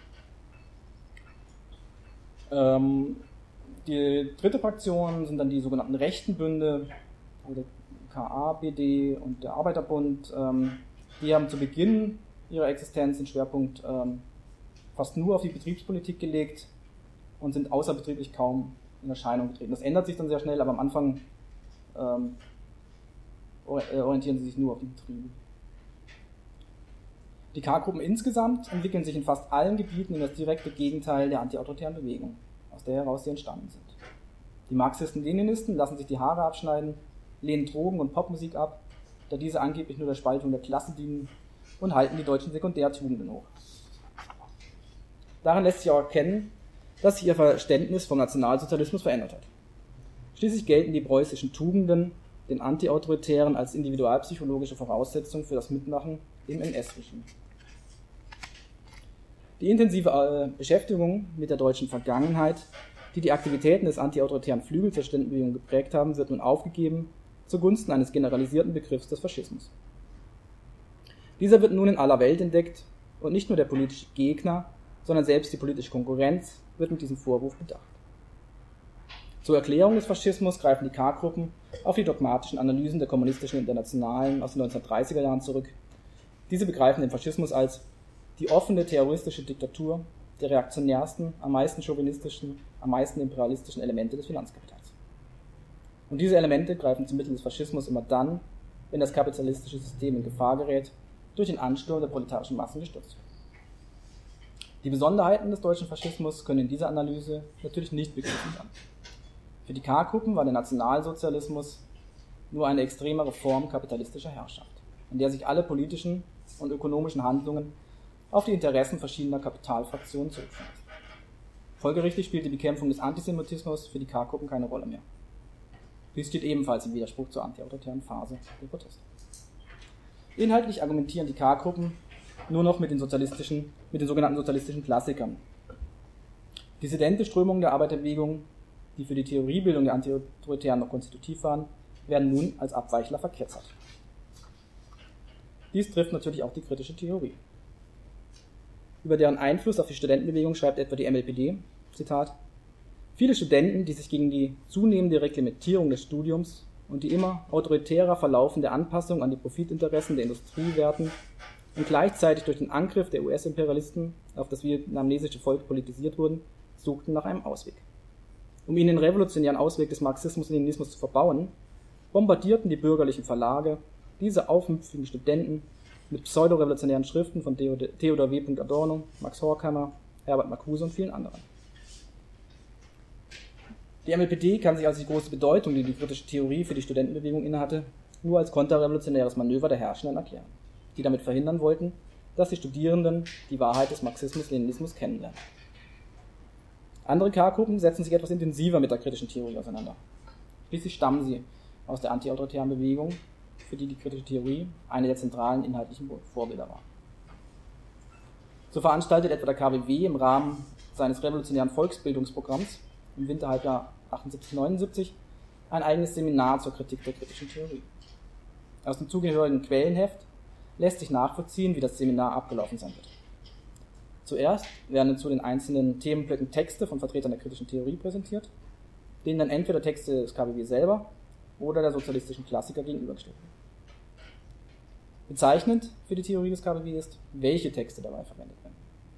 Die dritte Fraktion sind dann die sogenannten rechten Bünde, also der KABD und der Arbeiterbund. Die haben zu Beginn ihrer Existenz den Schwerpunkt fast nur auf die Betriebspolitik gelegt und sind außerbetrieblich kaum in Erscheinung getreten. Das ändert sich dann sehr schnell, aber am Anfang orientieren sie sich nur auf die Betriebe. Die K-Gruppen insgesamt entwickeln sich in fast allen Gebieten in das direkte Gegenteil der antiautoritären Bewegung, aus der heraus sie entstanden sind. Die Marxisten-Leninisten lassen sich die Haare abschneiden, lehnen Drogen und Popmusik ab, da diese angeblich nur der Spaltung der Klasse dienen, und halten die deutschen Sekundärtugenden hoch. Daran lässt sich auch erkennen, dass sich ihr Verständnis vom Nationalsozialismus verändert hat. Schließlich gelten die preußischen Tugenden den Antiautoritären als individualpsychologische Voraussetzung für das Mitmachen im NS-Regime. Die intensive Beschäftigung mit der deutschen Vergangenheit, die die Aktivitäten des antiautoritären Flügels der Studentenbewegung geprägt haben, wird nun aufgegeben zugunsten eines generalisierten Begriffs des Faschismus. Dieser wird nun in aller Welt entdeckt und nicht nur der politische Gegner, sondern selbst die politische Konkurrenz wird mit diesem Vorwurf bedacht. Zur Erklärung des Faschismus greifen die K-Gruppen auf die dogmatischen Analysen der kommunistischen Internationalen aus den 1930er Jahren zurück. Diese begreifen den Faschismus als die offene terroristische Diktatur der reaktionärsten, am meisten chauvinistischen, am meisten imperialistischen Elemente des Finanzkapitals. Und diese Elemente greifen zum Mittel des Faschismus immer dann, wenn das kapitalistische System in Gefahr gerät, durch den Ansturm der proletarischen Massen gestürzt wird. Die Besonderheiten des deutschen Faschismus können in dieser Analyse natürlich nicht begriffen werden. Für die K-Gruppen war der Nationalsozialismus nur eine extremere Form kapitalistischer Herrschaft, in der sich alle politischen und ökonomischen Handlungen auf die Interessen verschiedener Kapitalfraktionen zurückführen. Folgerichtig spielt die Bekämpfung des Antisemitismus für die K-Gruppen keine Rolle mehr. Dies steht ebenfalls im Widerspruch zur antiautoritären Phase der Proteste. Inhaltlich argumentieren die K-Gruppen nur noch mit den sogenannten sozialistischen Klassikern. Dissidente Strömungen der Arbeiterbewegung, die für die Theoriebildung der Antiautoritären noch konstitutiv waren, werden nun als Abweichler verketzert. Dies trifft natürlich auch die kritische Theorie. Über deren Einfluss auf die Studentenbewegung schreibt etwa die MLPD, Zitat, viele Studenten, die sich gegen die zunehmende Reglementierung des Studiums und die immer autoritärer verlaufende Anpassung an die Profitinteressen der Industrie wehrten und gleichzeitig durch den Angriff der US-Imperialisten auf das vietnamesische Volk politisiert wurden, suchten nach einem Ausweg. Um ihnen den revolutionären Ausweg des Marxismus-Leninismus zu verbauen, bombardierten die bürgerlichen Verlage diese aufmüpfigen Studenten mit pseudorevolutionären Schriften von Theodor W. Adorno, Max Horkheimer, Herbert Marcuse und vielen anderen. Die MLPD kann sich also die große Bedeutung, die die kritische Theorie für die Studentenbewegung innehatte, nur als konterrevolutionäres Manöver der Herrschenden erklären, die damit verhindern wollten, dass die Studierenden die Wahrheit des Marxismus-Leninismus kennenlernen. Andere K-Gruppen setzen sich etwas intensiver mit der kritischen Theorie auseinander. Schließlich stammen sie aus der antiautoritären Bewegung, für die die kritische Theorie eine der zentralen inhaltlichen Vorbilder war. So veranstaltet etwa der KWW im Rahmen seines revolutionären Volksbildungsprogramms im Winterhalbjahr 78-79 ein eigenes Seminar zur Kritik der kritischen Theorie. Aus dem zugehörigen Quellenheft lässt sich nachvollziehen, wie das Seminar abgelaufen sein wird. Zuerst werden zu den einzelnen Themenblöcken Texte von Vertretern der kritischen Theorie präsentiert, denen dann entweder Texte des KWW selber oder der sozialistischen Klassiker gegenübergestellt werden. Bezeichnend für die Theorie des KWW ist, welche Texte dabei verwendet werden.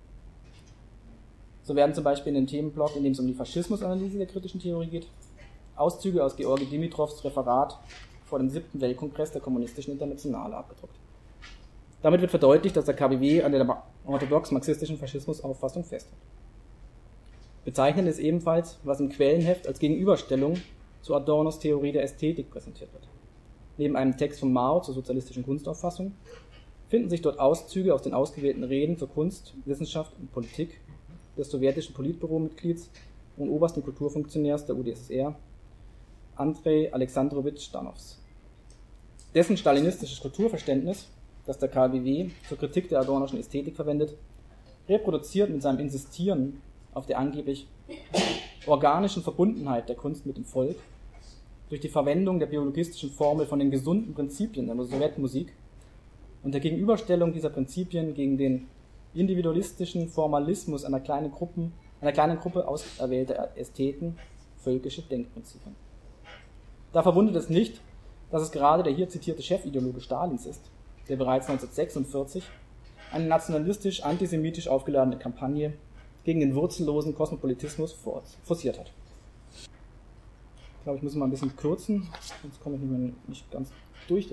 So werden zum Beispiel in dem Themenblock, in dem es um die Faschismusanalyse der kritischen Theorie geht, Auszüge aus Georgi Dimitrows Referat vor dem 7. Weltkongress der Kommunistischen Internationale abgedruckt. Damit wird verdeutlicht, dass der KWW an der orthodox-marxistischen Faschismusauffassung festhält. Bezeichnend ist ebenfalls, was im Quellenheft als Gegenüberstellung zu Adornos Theorie der Ästhetik präsentiert wird. Neben einem Text von Mao zur sozialistischen Kunstauffassung finden sich dort Auszüge aus den ausgewählten Reden zur Kunst, Wissenschaft und Politik des sowjetischen Politbüro-Mitglieds und obersten Kulturfunktionärs der UdSSR, Andrei Alexandrowitsch Stanows. Dessen stalinistisches Kulturverständnis, das der KWW zur Kritik der adornoschen Ästhetik verwendet, reproduziert mit seinem Insistieren auf der angeblich organischen Verbundenheit der Kunst mit dem Volk durch die Verwendung der biologistischen Formel von den gesunden Prinzipien der Sowjetmusik und der Gegenüberstellung dieser Prinzipien gegen den individualistischen Formalismus einer kleinen Gruppe auserwählter Ästheten, völkische Denkprinzipien. Da verwundert es nicht, dass es gerade der hier zitierte Chefideologe Stalins ist, der bereits 1946 eine nationalistisch-antisemitisch aufgeladene Kampagne gegen den wurzellosen Kosmopolitismus forciert hat. Ich glaube, ich muss mal ein bisschen kürzen, sonst komme ich nicht ganz durch.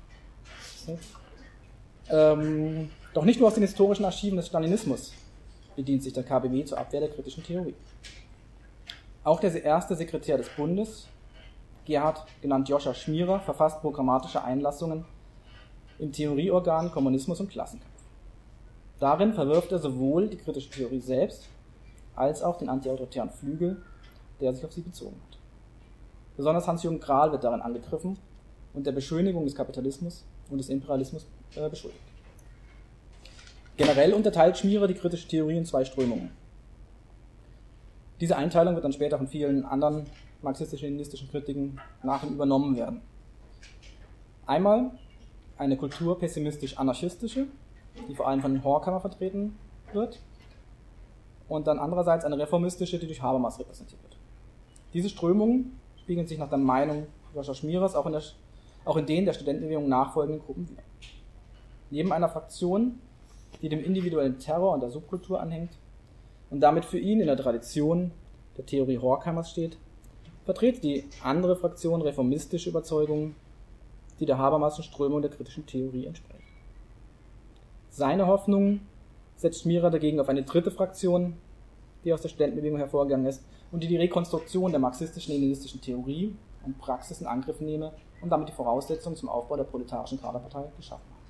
Doch nicht nur aus den historischen Archiven des Stalinismus bedient sich der KBW zur Abwehr der kritischen Theorie. Auch der erste Sekretär des Bundes, Gerhard, genannt Joscha Schmierer, verfasst programmatische Einlassungen im Theorieorgan Kommunismus und Klassenkampf. Darin verwirft er sowohl die kritische Theorie selbst, als auch den antiautoritären Flügel, der sich auf sie bezogen hat. Besonders Hans-Jürgen Krahl wird darin angegriffen und der Beschönigung des Kapitalismus und des Imperialismus beschuldigt. Generell unterteilt Schmierer die kritische Theorie in zwei Strömungen. Diese Einteilung wird dann später von vielen anderen marxistisch-leninistischen Kritiken nach ihm übernommen werden. Einmal eine Kultur pessimistisch-anarchistische, die vor allem von den Horkheimer vertreten wird, und dann andererseits eine reformistische, die durch Habermas repräsentiert wird. Diese Strömungen spiegeln sich nach der Meinung Joscha Schmierers auch in den der Studentenbewegung nachfolgenden Gruppen wider. Neben einer Fraktion, die dem individuellen Terror und der Subkultur anhängt und damit für ihn in der Tradition der Theorie Horkheimers steht, vertritt die andere Fraktion reformistische Überzeugungen, die der Habermasschen Strömung der kritischen Theorie entsprechen. Seine Hoffnung setzt Schmierer dagegen auf eine dritte Fraktion, die aus der Studentenbewegung hervorgegangen ist und die Rekonstruktion der marxistisch-leninistischen Theorie und Praxis in Angriff nehme und damit die Voraussetzungen zum Aufbau der proletarischen Kaderpartei geschaffen hat.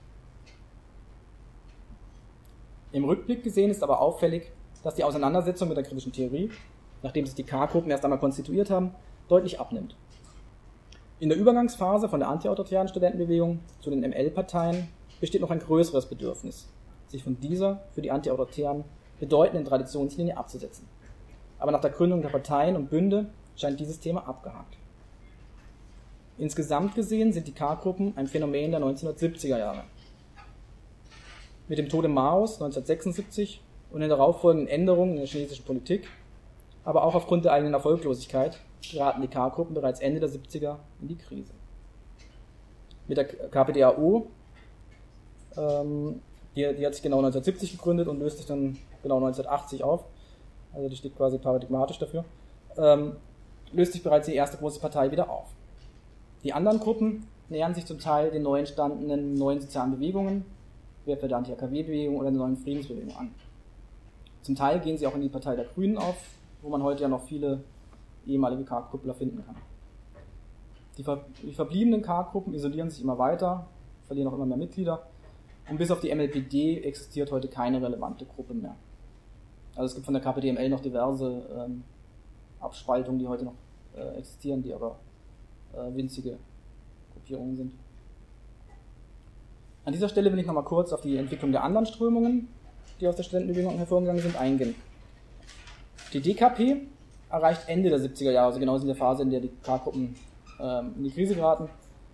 Im Rückblick gesehen ist aber auffällig, dass die Auseinandersetzung mit der kritischen Theorie, nachdem sich die K-Gruppen erst einmal konstituiert haben, deutlich abnimmt. In der Übergangsphase von der antiautoritären Studentenbewegung zu den ML-Parteien besteht noch ein größeres Bedürfnis, sich von dieser für die antiautoritären bedeutenden Traditionslinie abzusetzen. Aber nach der Gründung der Parteien und Bünde scheint dieses Thema abgehakt. Insgesamt gesehen sind die K-Gruppen ein Phänomen der 1970er Jahre. Mit dem Tode Maos 1976 und den darauffolgenden Änderungen in der chinesischen Politik, aber auch aufgrund der eigenen Erfolglosigkeit, geraten die K-Gruppen bereits Ende der 70er in die Krise. Mit der KPDAO, die hat sich genau 1970 gegründet und löst sich dann genau 1980 auf, also die steht quasi paradigmatisch dafür, löst sich bereits die erste große Partei wieder auf. Die anderen Gruppen nähern sich zum Teil den neu entstandenen neuen sozialen Bewegungen, wie etwa der Anti-AKW-Bewegung oder der neuen Friedensbewegung an. Zum Teil gehen sie auch in die Partei der Grünen auf, wo man heute ja noch viele ehemalige K-Gruppler finden kann. Die verbliebenen K-Gruppen isolieren sich immer weiter, verlieren auch immer mehr Mitglieder und bis auf die MLPD existiert heute keine relevante Gruppe mehr. Also es gibt von der KPDML noch diverse Abspaltungen, die heute noch existieren, die aber winzige Gruppierungen sind. An dieser Stelle will ich nochmal kurz auf die Entwicklung der anderen Strömungen, die aus der Studentenbewegung hervorgegangen sind, eingehen. Die DKP erreicht Ende der 70er Jahre, also genau in der Phase, in der die K-Gruppen in die Krise geraten.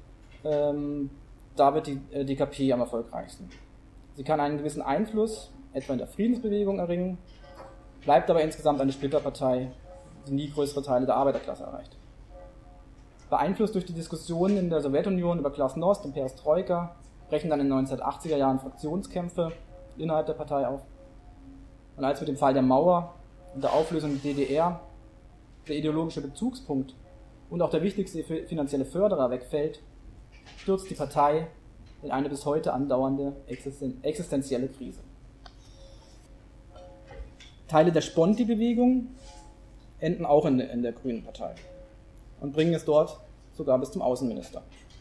Da wird die DKP am erfolgreichsten. Sie kann einen gewissen Einfluss, etwa in der Friedensbewegung, erringen, bleibt aber insgesamt eine Splitterpartei, die nie größere Teile der Arbeiterklasse erreicht. Beeinflusst durch die Diskussionen in der Sowjetunion über Glasnost und Perestroika brechen dann in den 1980er Jahren Fraktionskämpfe innerhalb der Partei auf. Und als mit dem Fall der Mauer und der Auflösung der DDR der ideologische Bezugspunkt und auch der wichtigste finanzielle Förderer wegfällt, stürzt die Partei in eine bis heute andauernde existenzielle Krise. Teile der Sponti-Bewegung enden auch in der Grünen Partei und bringen es dort sogar bis zum Außenminister.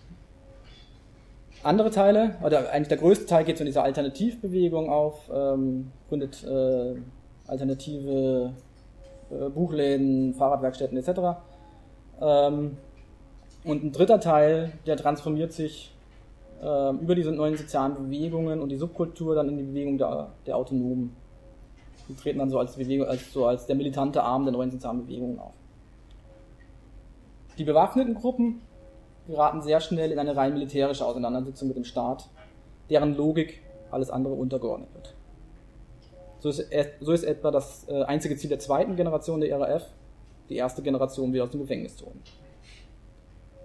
Andere Teile, oder eigentlich der größte Teil geht von dieser Alternativbewegung auf, gründet alternative Buchläden, Fahrradwerkstätten etc. Und ein dritter Teil, der transformiert sich über diese neuen sozialen Bewegungen und die Subkultur dann in die Bewegung der Autonomen. Die treten dann so als Bewegung, als der militante Arm der neuen sozialen Bewegungen auf. Die bewaffneten Gruppen geraten sehr schnell in eine rein militärische Auseinandersetzung mit dem Staat, deren Logik alles andere untergeordnet wird. So ist etwa das einzige Ziel der zweiten Generation der RAF, die erste Generation wieder aus dem Gefängnis zu holen.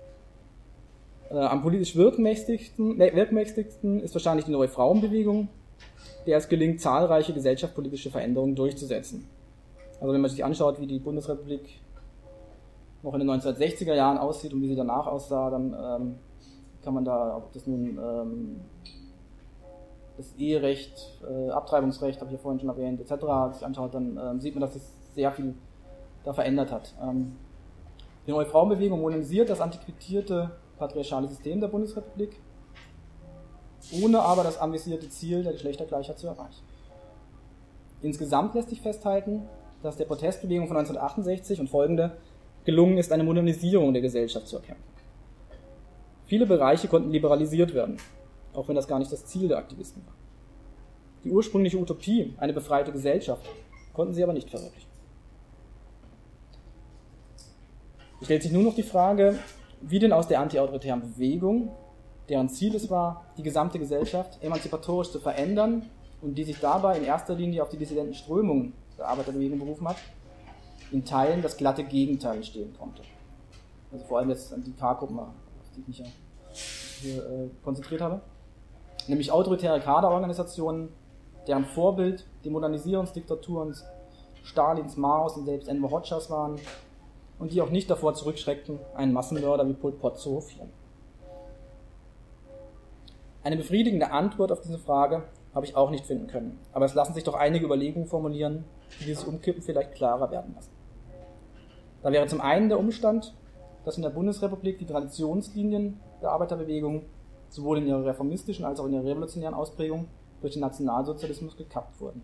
Am politisch wirkmächtigsten ist wahrscheinlich die neue Frauenbewegung, der es gelingt, zahlreiche gesellschaftspolitische Veränderungen durchzusetzen. Also wenn man sich anschaut, wie die Bundesrepublik noch in den 1960er Jahren aussieht und wie sie danach aussah, dann kann man da, ob das nun das Eherecht, Abtreibungsrecht, habe ich ja vorhin schon erwähnt, etc. sich anschaut, dann sieht man, dass sich sehr viel da verändert hat. Die Neue Frauenbewegung modernisiert das antiquierte patriarchale System der Bundesrepublik, ohne aber das ambitionierte Ziel der Geschlechtergleichheit zu erreichen. Insgesamt lässt sich festhalten, dass der Protestbewegung von 1968 und folgende gelungen ist, eine Modernisierung der Gesellschaft zu erkämpfen. Viele Bereiche konnten liberalisiert werden, auch wenn das gar nicht das Ziel der Aktivisten war. Die ursprüngliche Utopie, eine befreite Gesellschaft, konnten sie aber nicht verwirklichen. Es stellt sich nur noch die Frage, wie denn aus der antiautoritären Bewegung, deren Ziel es war, die gesamte Gesellschaft emanzipatorisch zu verändern und die sich dabei in erster Linie auf die dissidenten Strömungen der Arbeiterbewegung berufen hat, in Teilen das glatte Gegenteil entstehen konnte. Also vor allem jetzt an die K-Gruppen, auf die ich mich ja hier konzentriert habe. Nämlich autoritäre Kaderorganisationen, deren Vorbild die Modernisierungsdiktaturen Stalins, Maos und selbst Enver Hoxhas waren und die auch nicht davor zurückschreckten, einen Massenmörder wie Pol Pot zu hofieren. Eine befriedigende Antwort auf diese Frage habe ich auch nicht finden können, aber es lassen sich doch einige Überlegungen formulieren, die dieses Umkippen vielleicht klarer werden lassen. Da wäre zum einen der Umstand, dass in der Bundesrepublik die Traditionslinien der Arbeiterbewegung sowohl in ihrer reformistischen als auch in ihrer revolutionären Ausprägung durch den Nationalsozialismus gekappt wurden.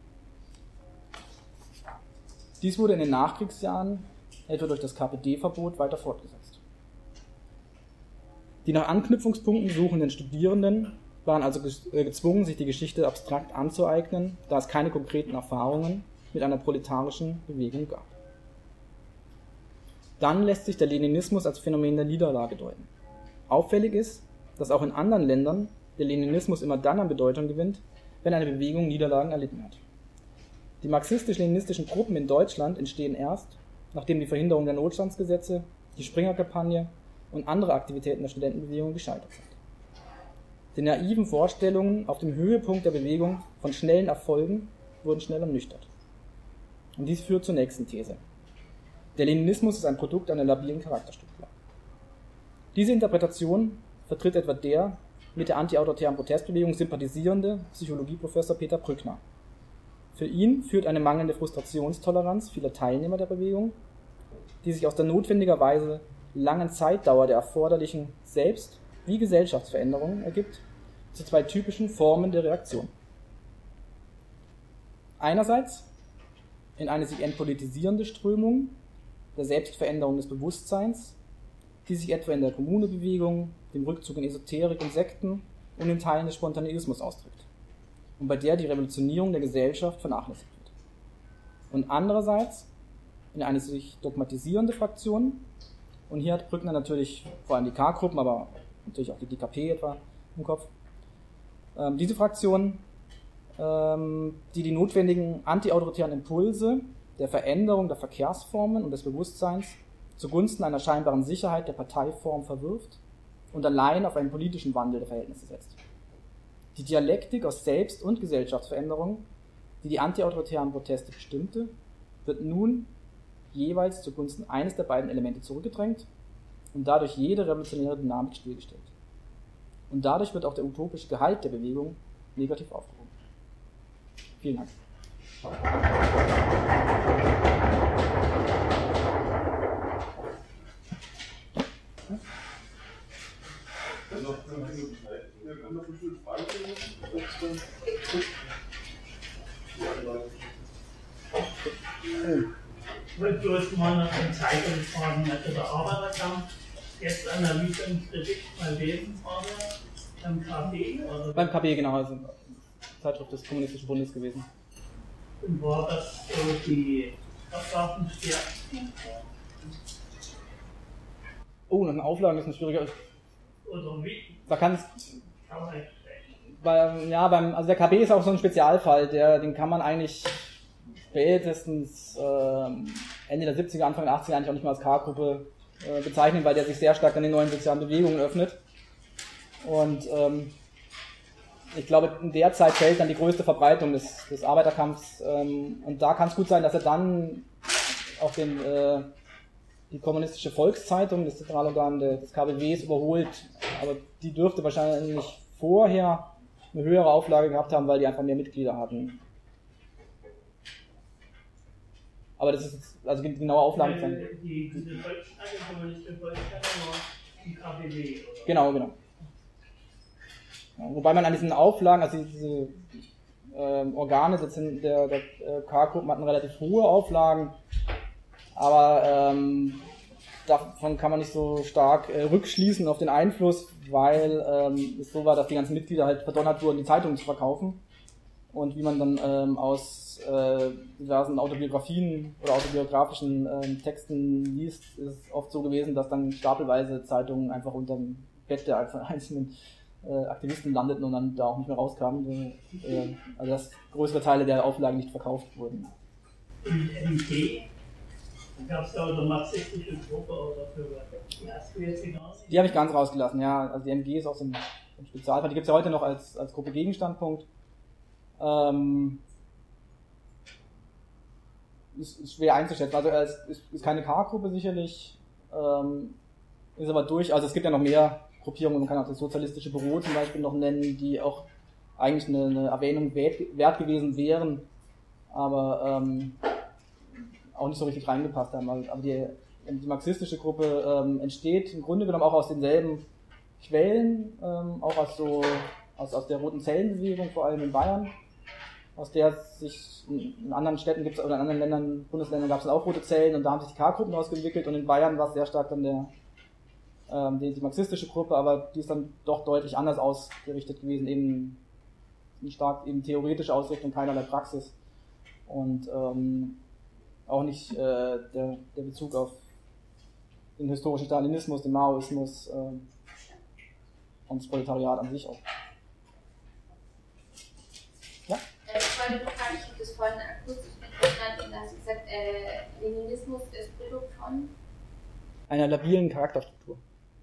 Dies wurde in den Nachkriegsjahren etwa durch das KPD-Verbot weiter fortgesetzt. Die nach Anknüpfungspunkten suchenden Studierenden waren also gezwungen, sich die Geschichte abstrakt anzueignen, da es keine konkreten Erfahrungen mit einer proletarischen Bewegung gab. Dann lässt sich der Leninismus als Phänomen der Niederlage deuten. Auffällig ist, dass auch in anderen Ländern der Leninismus immer dann an Bedeutung gewinnt, wenn eine Bewegung Niederlagen erlitten hat. Die marxistisch-leninistischen Gruppen in Deutschland entstehen erst, nachdem die Verhinderung der Notstandsgesetze, die Springer-Kampagne und andere Aktivitäten der Studentenbewegung gescheitert sind. Die naiven Vorstellungen auf dem Höhepunkt der Bewegung von schnellen Erfolgen wurden schnell ernüchtert. Und dies führt zur nächsten These. Der Leninismus ist ein Produkt einer labilen Charakterstruktur. Diese Interpretation vertritt etwa der mit der antiautoritären Protestbewegung sympathisierende Psychologieprofessor Peter Brückner. Für ihn führt eine mangelnde Frustrationstoleranz vieler Teilnehmer der Bewegung, die sich aus der notwendigerweise langen Zeitdauer der erforderlichen Selbst- wie Gesellschaftsveränderungen ergibt, zu zwei typischen Formen der Reaktion. Einerseits in eine sich entpolitisierende Strömung der Selbstveränderung des Bewusstseins, die sich etwa in der Kommunebewegung, dem Rückzug in Esoterik und Sekten und in Teilen des Spontaneismus ausdrückt und bei der die Revolutionierung der Gesellschaft vernachlässigt wird. Und andererseits in eine sich dogmatisierende Fraktion, und hier hat Brückner natürlich vor allem die K-Gruppen, aber natürlich auch die DKP etwa im Kopf, diese Fraktion, die die notwendigen antiautoritären Impulse der Veränderung der Verkehrsformen und des Bewusstseins zugunsten einer scheinbaren Sicherheit der Parteiform verwirft und allein auf einen politischen Wandel der Verhältnisse setzt. Die Dialektik aus Selbst- und Gesellschaftsveränderung, die die antiautoritären Proteste bestimmte, wird nun jeweils zugunsten eines der beiden Elemente zurückgedrängt und dadurch jede revolutionäre Dynamik stillgestellt. Und dadurch wird auch der utopische Gehalt der Bewegung negativ aufgehoben. Vielen Dank. Du hast mal nach den Zeitungsfragen der Arbeiterkampf jetzt Analyse und Kritik bei wem war der? Beim KP? Oder? Beim KP, genau, also Zeitschrift des Kommunistischen Bundes gewesen. Und war das so die Abgabenstärksten? Oh, nach den Auflagen ist ein schwieriger. Oder wie? Da kann es. Kann man nicht sprechen. Also der KB ist auch so ein Spezialfall, den kann man eigentlich spätestens Ende der 70er, Anfang der 80er eigentlich auch nicht mehr als K-Gruppe bezeichnen, weil der sich sehr stark an den neuen sozialen Bewegungen öffnet. Und ich glaube, in der Zeit fällt dann die größte Verbreitung des Arbeiterkampfs. Und da kann es gut sein, dass er dann auch die kommunistische Volkszeitung, das Zentralorgan des KBWs, überholt. Aber die dürfte wahrscheinlich vorher eine höhere Auflage gehabt haben, weil die einfach mehr Mitglieder hatten. Aber das ist jetzt, also die genaue Auflage. Diese Volksstrecke, kommunistische Volksstrecke, war die KBW, oder? Genau. Ja, wobei man an diesen Auflagen, also diese Organe der K-Gruppen hatten relativ hohe Auflagen, aber davon kann man nicht so stark rückschließen auf den Einfluss, weil es so war, dass die ganzen Mitglieder halt verdonnert wurden, die Zeitungen zu verkaufen. Und wie man dann aus diversen Autobiografien oder autobiografischen Texten liest, ist es oft so gewesen, dass dann stapelweise Zeitungen einfach unterm Bett der einzelnen Aktivisten landeten und dann da auch nicht mehr rauskamen. Also dass größere Teile der Auflagen nicht verkauft wurden. MG? Gab es da eine marxistische Gruppe oder für die hast du jetzt hinaus? Die habe ich ganz rausgelassen, ja. Also die MG ist auch so ein Spezialfall. Die gibt es ja heute noch als Gruppe Gegenstandpunkt. Ist schwer einzuschätzen. Also es ist keine K-Gruppe sicherlich, ist aber also es gibt ja noch mehr Gruppierungen, man kann auch das sozialistische Büro zum Beispiel noch nennen, die auch eigentlich eine Erwähnung wert gewesen wären, aber auch nicht so richtig reingepasst haben. Aber die marxistische Gruppe entsteht im Grunde genommen auch aus denselben Quellen, auch aus der Roten Zellenbewegung, vor allem in Bayern, aus der sich in anderen Städten gibt oder in anderen Bundesländern gab es auch Rote Zellen und da haben sich die K-Gruppen ausentwickelt und in Bayern war es sehr stark dann die marxistische Gruppe, aber die ist dann doch deutlich anders ausgerichtet gewesen, eben stark eben theoretische Ausrichtung, keinerlei Praxis und auch nicht der Bezug auf den historischen Stalinismus, den Maoismus und das Proletariat an sich auch. Ja? Ich wollte nur fragen, ich habe das vorhin akustisch nicht verstanden, da hast du gesagt, Leninismus ist Produkt von einer labilen Charakterstruktur.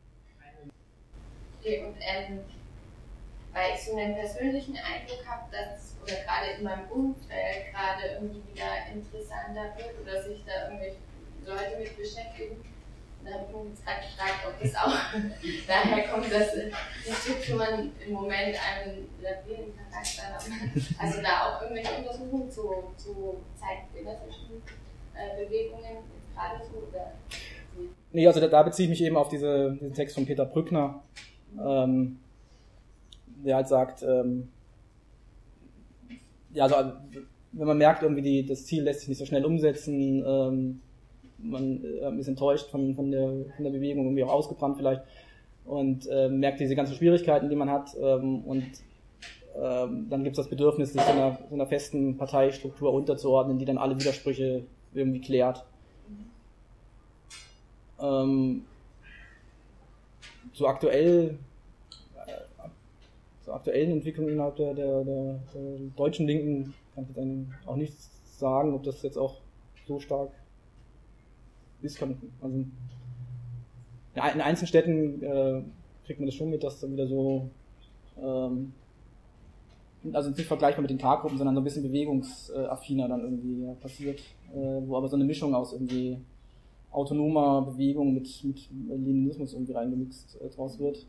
Okay, und weil ich so einen persönlichen Eindruck habe, dass oder gerade in meinem Umfeld gerade irgendwie wieder interessanter wird oder sich da irgendwelche Leute mit beschäftigen. Und da habe ich mich jetzt gerade gefragt, ob das auch daher kommt, dass die Strukturen im Moment einen labilen Charakter haben. Also da auch irgendwelche Untersuchungen zu zeitgenössischen Bewegungen gerade so oder. Nee, also da beziehe ich mich eben auf diesen Text von Peter Brückner, der halt sagt, ja, also wenn man merkt, irgendwie das Ziel lässt sich nicht so schnell umsetzen, man ist enttäuscht von der Bewegung, irgendwie auch ausgebrannt vielleicht und merkt diese ganzen Schwierigkeiten, die man hat und dann gibt es das Bedürfnis, sich so einer festen Parteistruktur unterzuordnen, die dann alle Widersprüche irgendwie klärt. Zur aktuellen Entwicklung innerhalb der deutschen Linken kann ich jetzt auch nichts sagen, ob das jetzt auch so stark ist. Also ja, in einzelnen Städten kriegt man das schon mit, dass dann wieder so also nicht vergleichbar mit den K-Gruppen, sondern so ein bisschen bewegungsaffiner dann irgendwie passiert, wo aber so eine Mischung aus irgendwie autonomer Bewegung mit Leninismus irgendwie reingemixt draus wird.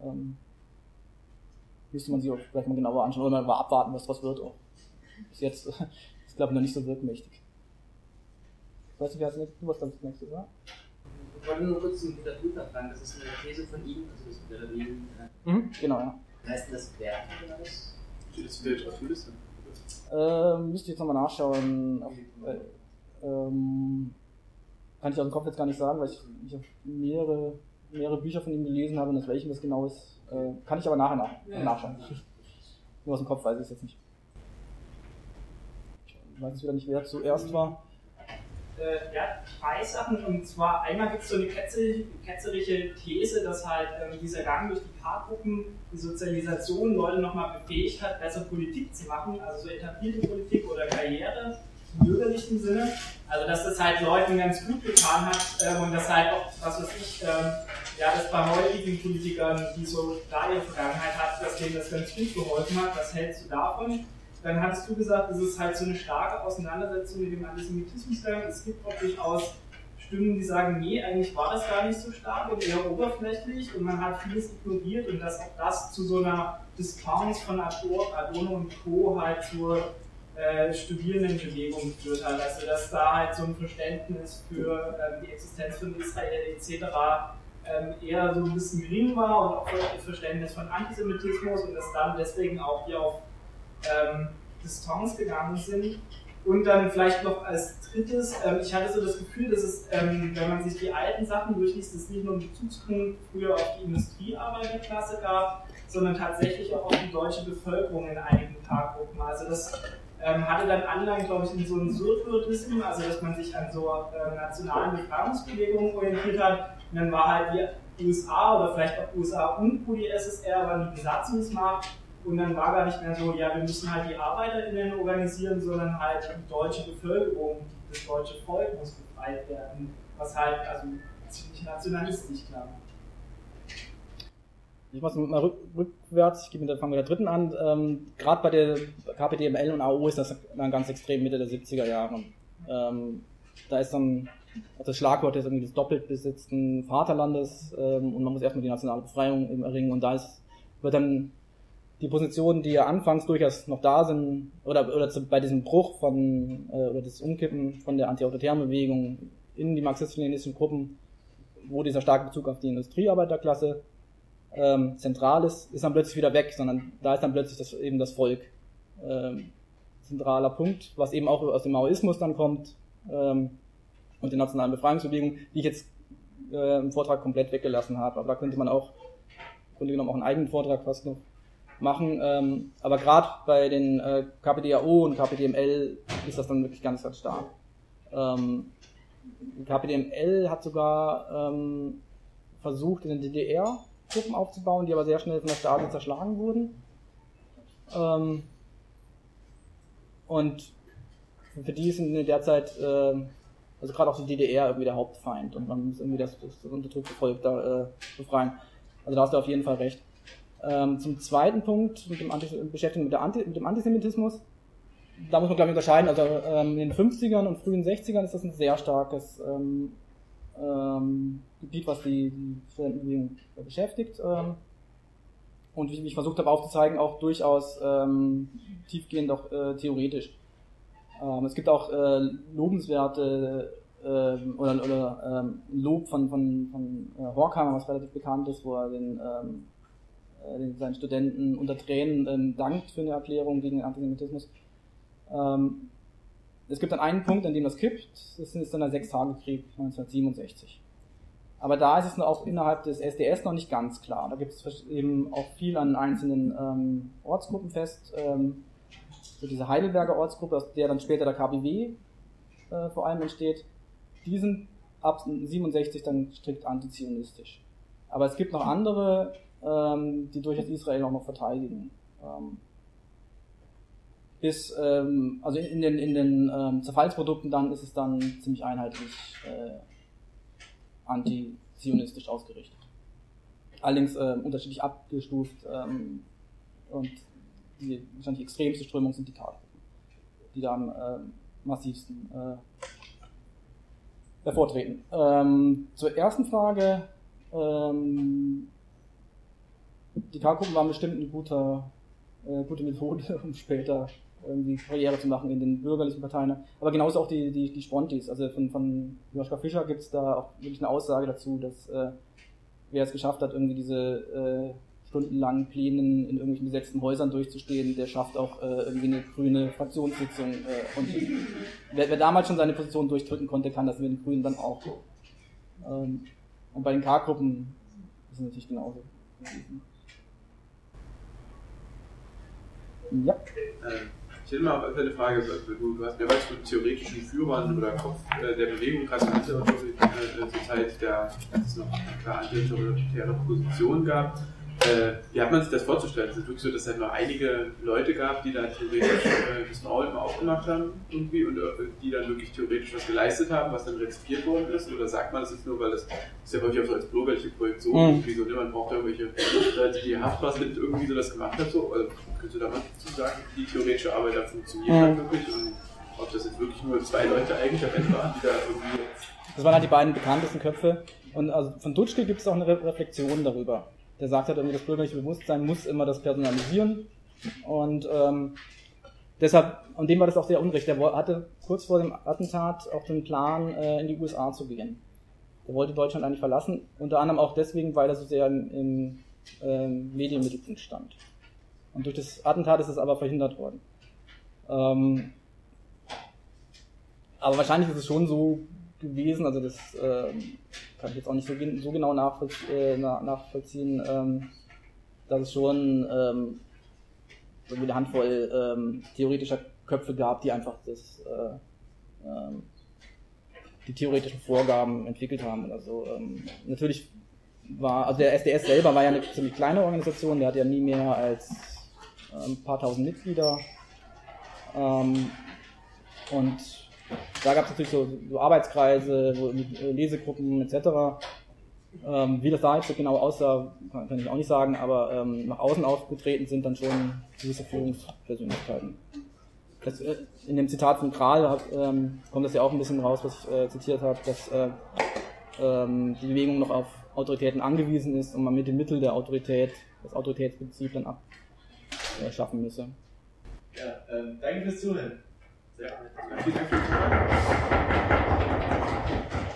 Müsste man sich auch vielleicht mal genauer anschauen oder mal abwarten, was draus wird. Auch. Bis jetzt ist, glaube ich, noch nicht so wirkmächtig. Ich weiß nicht, wer du was das nächste, oder? Ich wollte nur kurz zum Peter Brückner fragen, das ist eine These von ihm, also das mit der Bewegung. Genau, ja. Heißt das Werk oder was? Steht das Bild auf der Liste? Müsste ich jetzt nochmal nachschauen. Kann ich aus dem Kopf jetzt gar nicht sagen, weil ich mehrere Bücher von ihm gelesen habe und das welchem das genau ist, kann ich aber nachher nachschauen. Nur aus dem Kopf weiß ich es jetzt nicht. Ich weiß jetzt wieder nicht, wer zuerst war. Ja, 3 Sachen. Und zwar einmal gibt es so eine ketzerische These, dass halt dieser Gang durch die K-Gruppen die Sozialisation Leute nochmal befähigt hat, besser Politik zu machen, also so etablierte Politik oder Karriere im bürgerlichen Sinne. Also dass das halt Leuten ganz gut getan hat und dass halt auch, was weiß ich, ja, dass bei heutigen Politikern, die so da ihre Vergangenheit hatten, dass denen das ganz gut geholfen hat. Was hältst du davon? Dann hattest du gesagt, es ist halt so eine starke Auseinandersetzung mit dem Antisemitismus. Es gibt auch durchaus Stimmen, die sagen, nee, eigentlich war das gar nicht so stark und eher oberflächlich und man hat vieles ignoriert und dass auch das zu so einer Diskrepanz von Adorno und Co. halt zur Studierendenbewegung geführt hat. Also dass da halt so ein Verständnis für die Existenz von Israel etc. Eher so ein bisschen gering war und auch das Verständnis von Antisemitismus und dass dann deswegen auch hier auf Distanz gegangen sind. Und dann vielleicht noch als drittes, ich hatte so das Gefühl, dass es, wenn man sich die alten Sachen durchliest, es nicht nur einen Bezugspunkt früher auf die Industriearbeiterklasse gab, sondern tatsächlich auch auf die deutsche Bevölkerung in einigen K-Gruppen. Also das hatte dann Anleihen, glaube ich, in so einen Surrealismus, also dass man sich an so nationalen Befreiungsbewegungen orientiert hat. Und dann war halt die USA oder vielleicht auch USA und die SSR waren die Besatzungsmacht. Und dann war gar nicht mehr so, ja, wir müssen halt die ArbeiterInnen organisieren, sondern halt die deutsche Bevölkerung, das deutsche Volk muss befreit werden, was halt also ziemlich nationalistisch klang. Ich mache es mal rückwärts, fangen wir mit der dritten an. Gerade bei der KPDML und AO ist das dann ganz extrem Mitte der 70er Jahre. Da ist dann das Schlagwort ist irgendwie des doppelt besetzten Vaterlandes und man muss erstmal die nationale Befreiung eben erringen und da wird dann die Positionen, die ja anfangs durchaus noch da sind, oder bei diesem Bruch oder das Umkippen von der antiautoritären Bewegung in die marxistisch-leninistischen Gruppen, wo dieser starke Bezug auf die Industriearbeiterklasse zentral ist dann plötzlich wieder weg, sondern da ist dann plötzlich eben das Volk zentraler Punkt, was eben auch aus dem Maoismus dann kommt und der nationalen Befreiungsbewegung, die ich jetzt im Vortrag komplett weggelassen habe, aber da könnte man auch im Grunde genommen auch einen eigenen Vortrag fast noch machen, aber gerade bei den KPDAO und KPDML ist das dann wirklich ganz, ganz stark. Die KPDML hat sogar versucht, in der DDR Gruppen aufzubauen, die aber sehr schnell von der Stasi zerschlagen wurden. Und für die sind in der Zeit, also gerade auch die DDR irgendwie der Hauptfeind und man muss irgendwie das unterdrückte Volk da befreien. Also da hast du auf jeden Fall recht. Zum zweiten Punkt, mit dem Beschäftigung mit dem Antisemitismus, da muss man glaube ich unterscheiden, also in den 50ern und frühen 60ern ist das ein sehr starkes Gebiet, was die Studentenbewegung beschäftigt und wie ich versucht habe aufzuzeigen, auch durchaus tiefgehend auch theoretisch. Es gibt auch lobenswerte oder Lob von Horkheimer, was relativ bekannt ist, wo er seinen Studenten unter Tränen dankt für eine Erklärung gegen den Antisemitismus. Es gibt dann einen Punkt, an dem das kippt, das ist dann der Sechstagekrieg 1967. Aber da ist es auch innerhalb des SDS noch nicht ganz klar. Da gibt es eben auch viel an einzelnen Ortsgruppen fest. So diese Heidelberger Ortsgruppe, aus der dann später der KPW vor allem entsteht, die sind ab 67 dann strikt antizionistisch. Aber es gibt noch andere, die durchaus Israel auch noch verteidigen. Also in den Zerfallsprodukten dann ist es dann ziemlich einheitlich antizionistisch ausgerichtet. Allerdings unterschiedlich abgestuft und die wahrscheinlich extremste Strömung sind die K-Gruppen, die da am massivsten hervortreten. Zur ersten Frage, die K-Gruppen waren bestimmt eine gute Methode, um später irgendwie Karriere zu machen in den bürgerlichen Parteien. Aber genauso auch die Spontis. Also von Joschka Fischer gibt es da auch wirklich eine Aussage dazu, dass wer es geschafft hat, irgendwie diese stundenlangen Plänen in irgendwelchen besetzten Häusern durchzustehen, der schafft auch irgendwie eine grüne Fraktionssitzung. Und wer damals schon seine Position durchdrücken konnte, kann das mit den Grünen dann auch. Und bei den K-Gruppen ist es natürlich genauso. Ja. Ich hätte mal eine Frage, du hast mehrmals von theoretischen Führern oder Kopf der Bewegung gerade zur Zeit, dass es noch eine klar antiautoritäre Position gab. wie hat man sich das vorzustellen? Ist es wirklich so, dass es halt nur einige Leute gab, die da theoretisch das Maul immer aufgemacht haben irgendwie und die dann wirklich theoretisch was geleistet haben, was dann rezipiert worden ist? Oder sagt man das jetzt nur, weil das ist ja häufig auch so als bürgerliche Projektion irgendwie so, ne? Man braucht da irgendwelche Leute, die haftbar sind, irgendwie so das gemacht hat? So? Also, könntest du da mal dazu sagen, wie die theoretische Arbeit da funktioniert hat wirklich und ob das jetzt wirklich nur 2 Leute eigentlich am Ende waren, die da irgendwie... Das waren halt die beiden bekanntesten Köpfe. Und also von Dutschke gibt es auch eine Reflexion darüber. Der sagt halt irgendwie, das bürgerliche Bewusstsein muss immer das personalisieren. Und deshalb, und dem war das auch sehr unrecht. Der hatte kurz vor dem Attentat auch den Plan, in die USA zu gehen. Der wollte Deutschland eigentlich verlassen, unter anderem auch deswegen, weil er so sehr im Medienmittelpunkt stand. Und durch das Attentat ist es aber verhindert worden. Aber wahrscheinlich ist es schon so gewesen, also das kann ich jetzt auch nicht so genau nachvollziehen, dass es schon irgendwie eine Handvoll theoretischer Köpfe gab, die einfach die theoretischen Vorgaben entwickelt haben oder so. Natürlich also der SDS selber war ja eine ziemlich kleine Organisation, der hat ja nie mehr als ein paar tausend Mitglieder. Und da gab es natürlich so Arbeitskreise, Lesegruppen etc. Wie das da jetzt so genau aussah, kann ich auch nicht sagen, aber nach außen aufgetreten sind dann schon gewisse Führungspersönlichkeiten. In dem Zitat von Kral kommt das ja auch ein bisschen raus, was ich zitiert habe, dass die Bewegung noch auf Autoritäten angewiesen ist und man mit dem Mittel der Autorität das Autoritätsprinzip dann abschaffen müsse. Ja, danke fürs Zuhören. Sehr gut. Vielen Dank fürs Zuhören.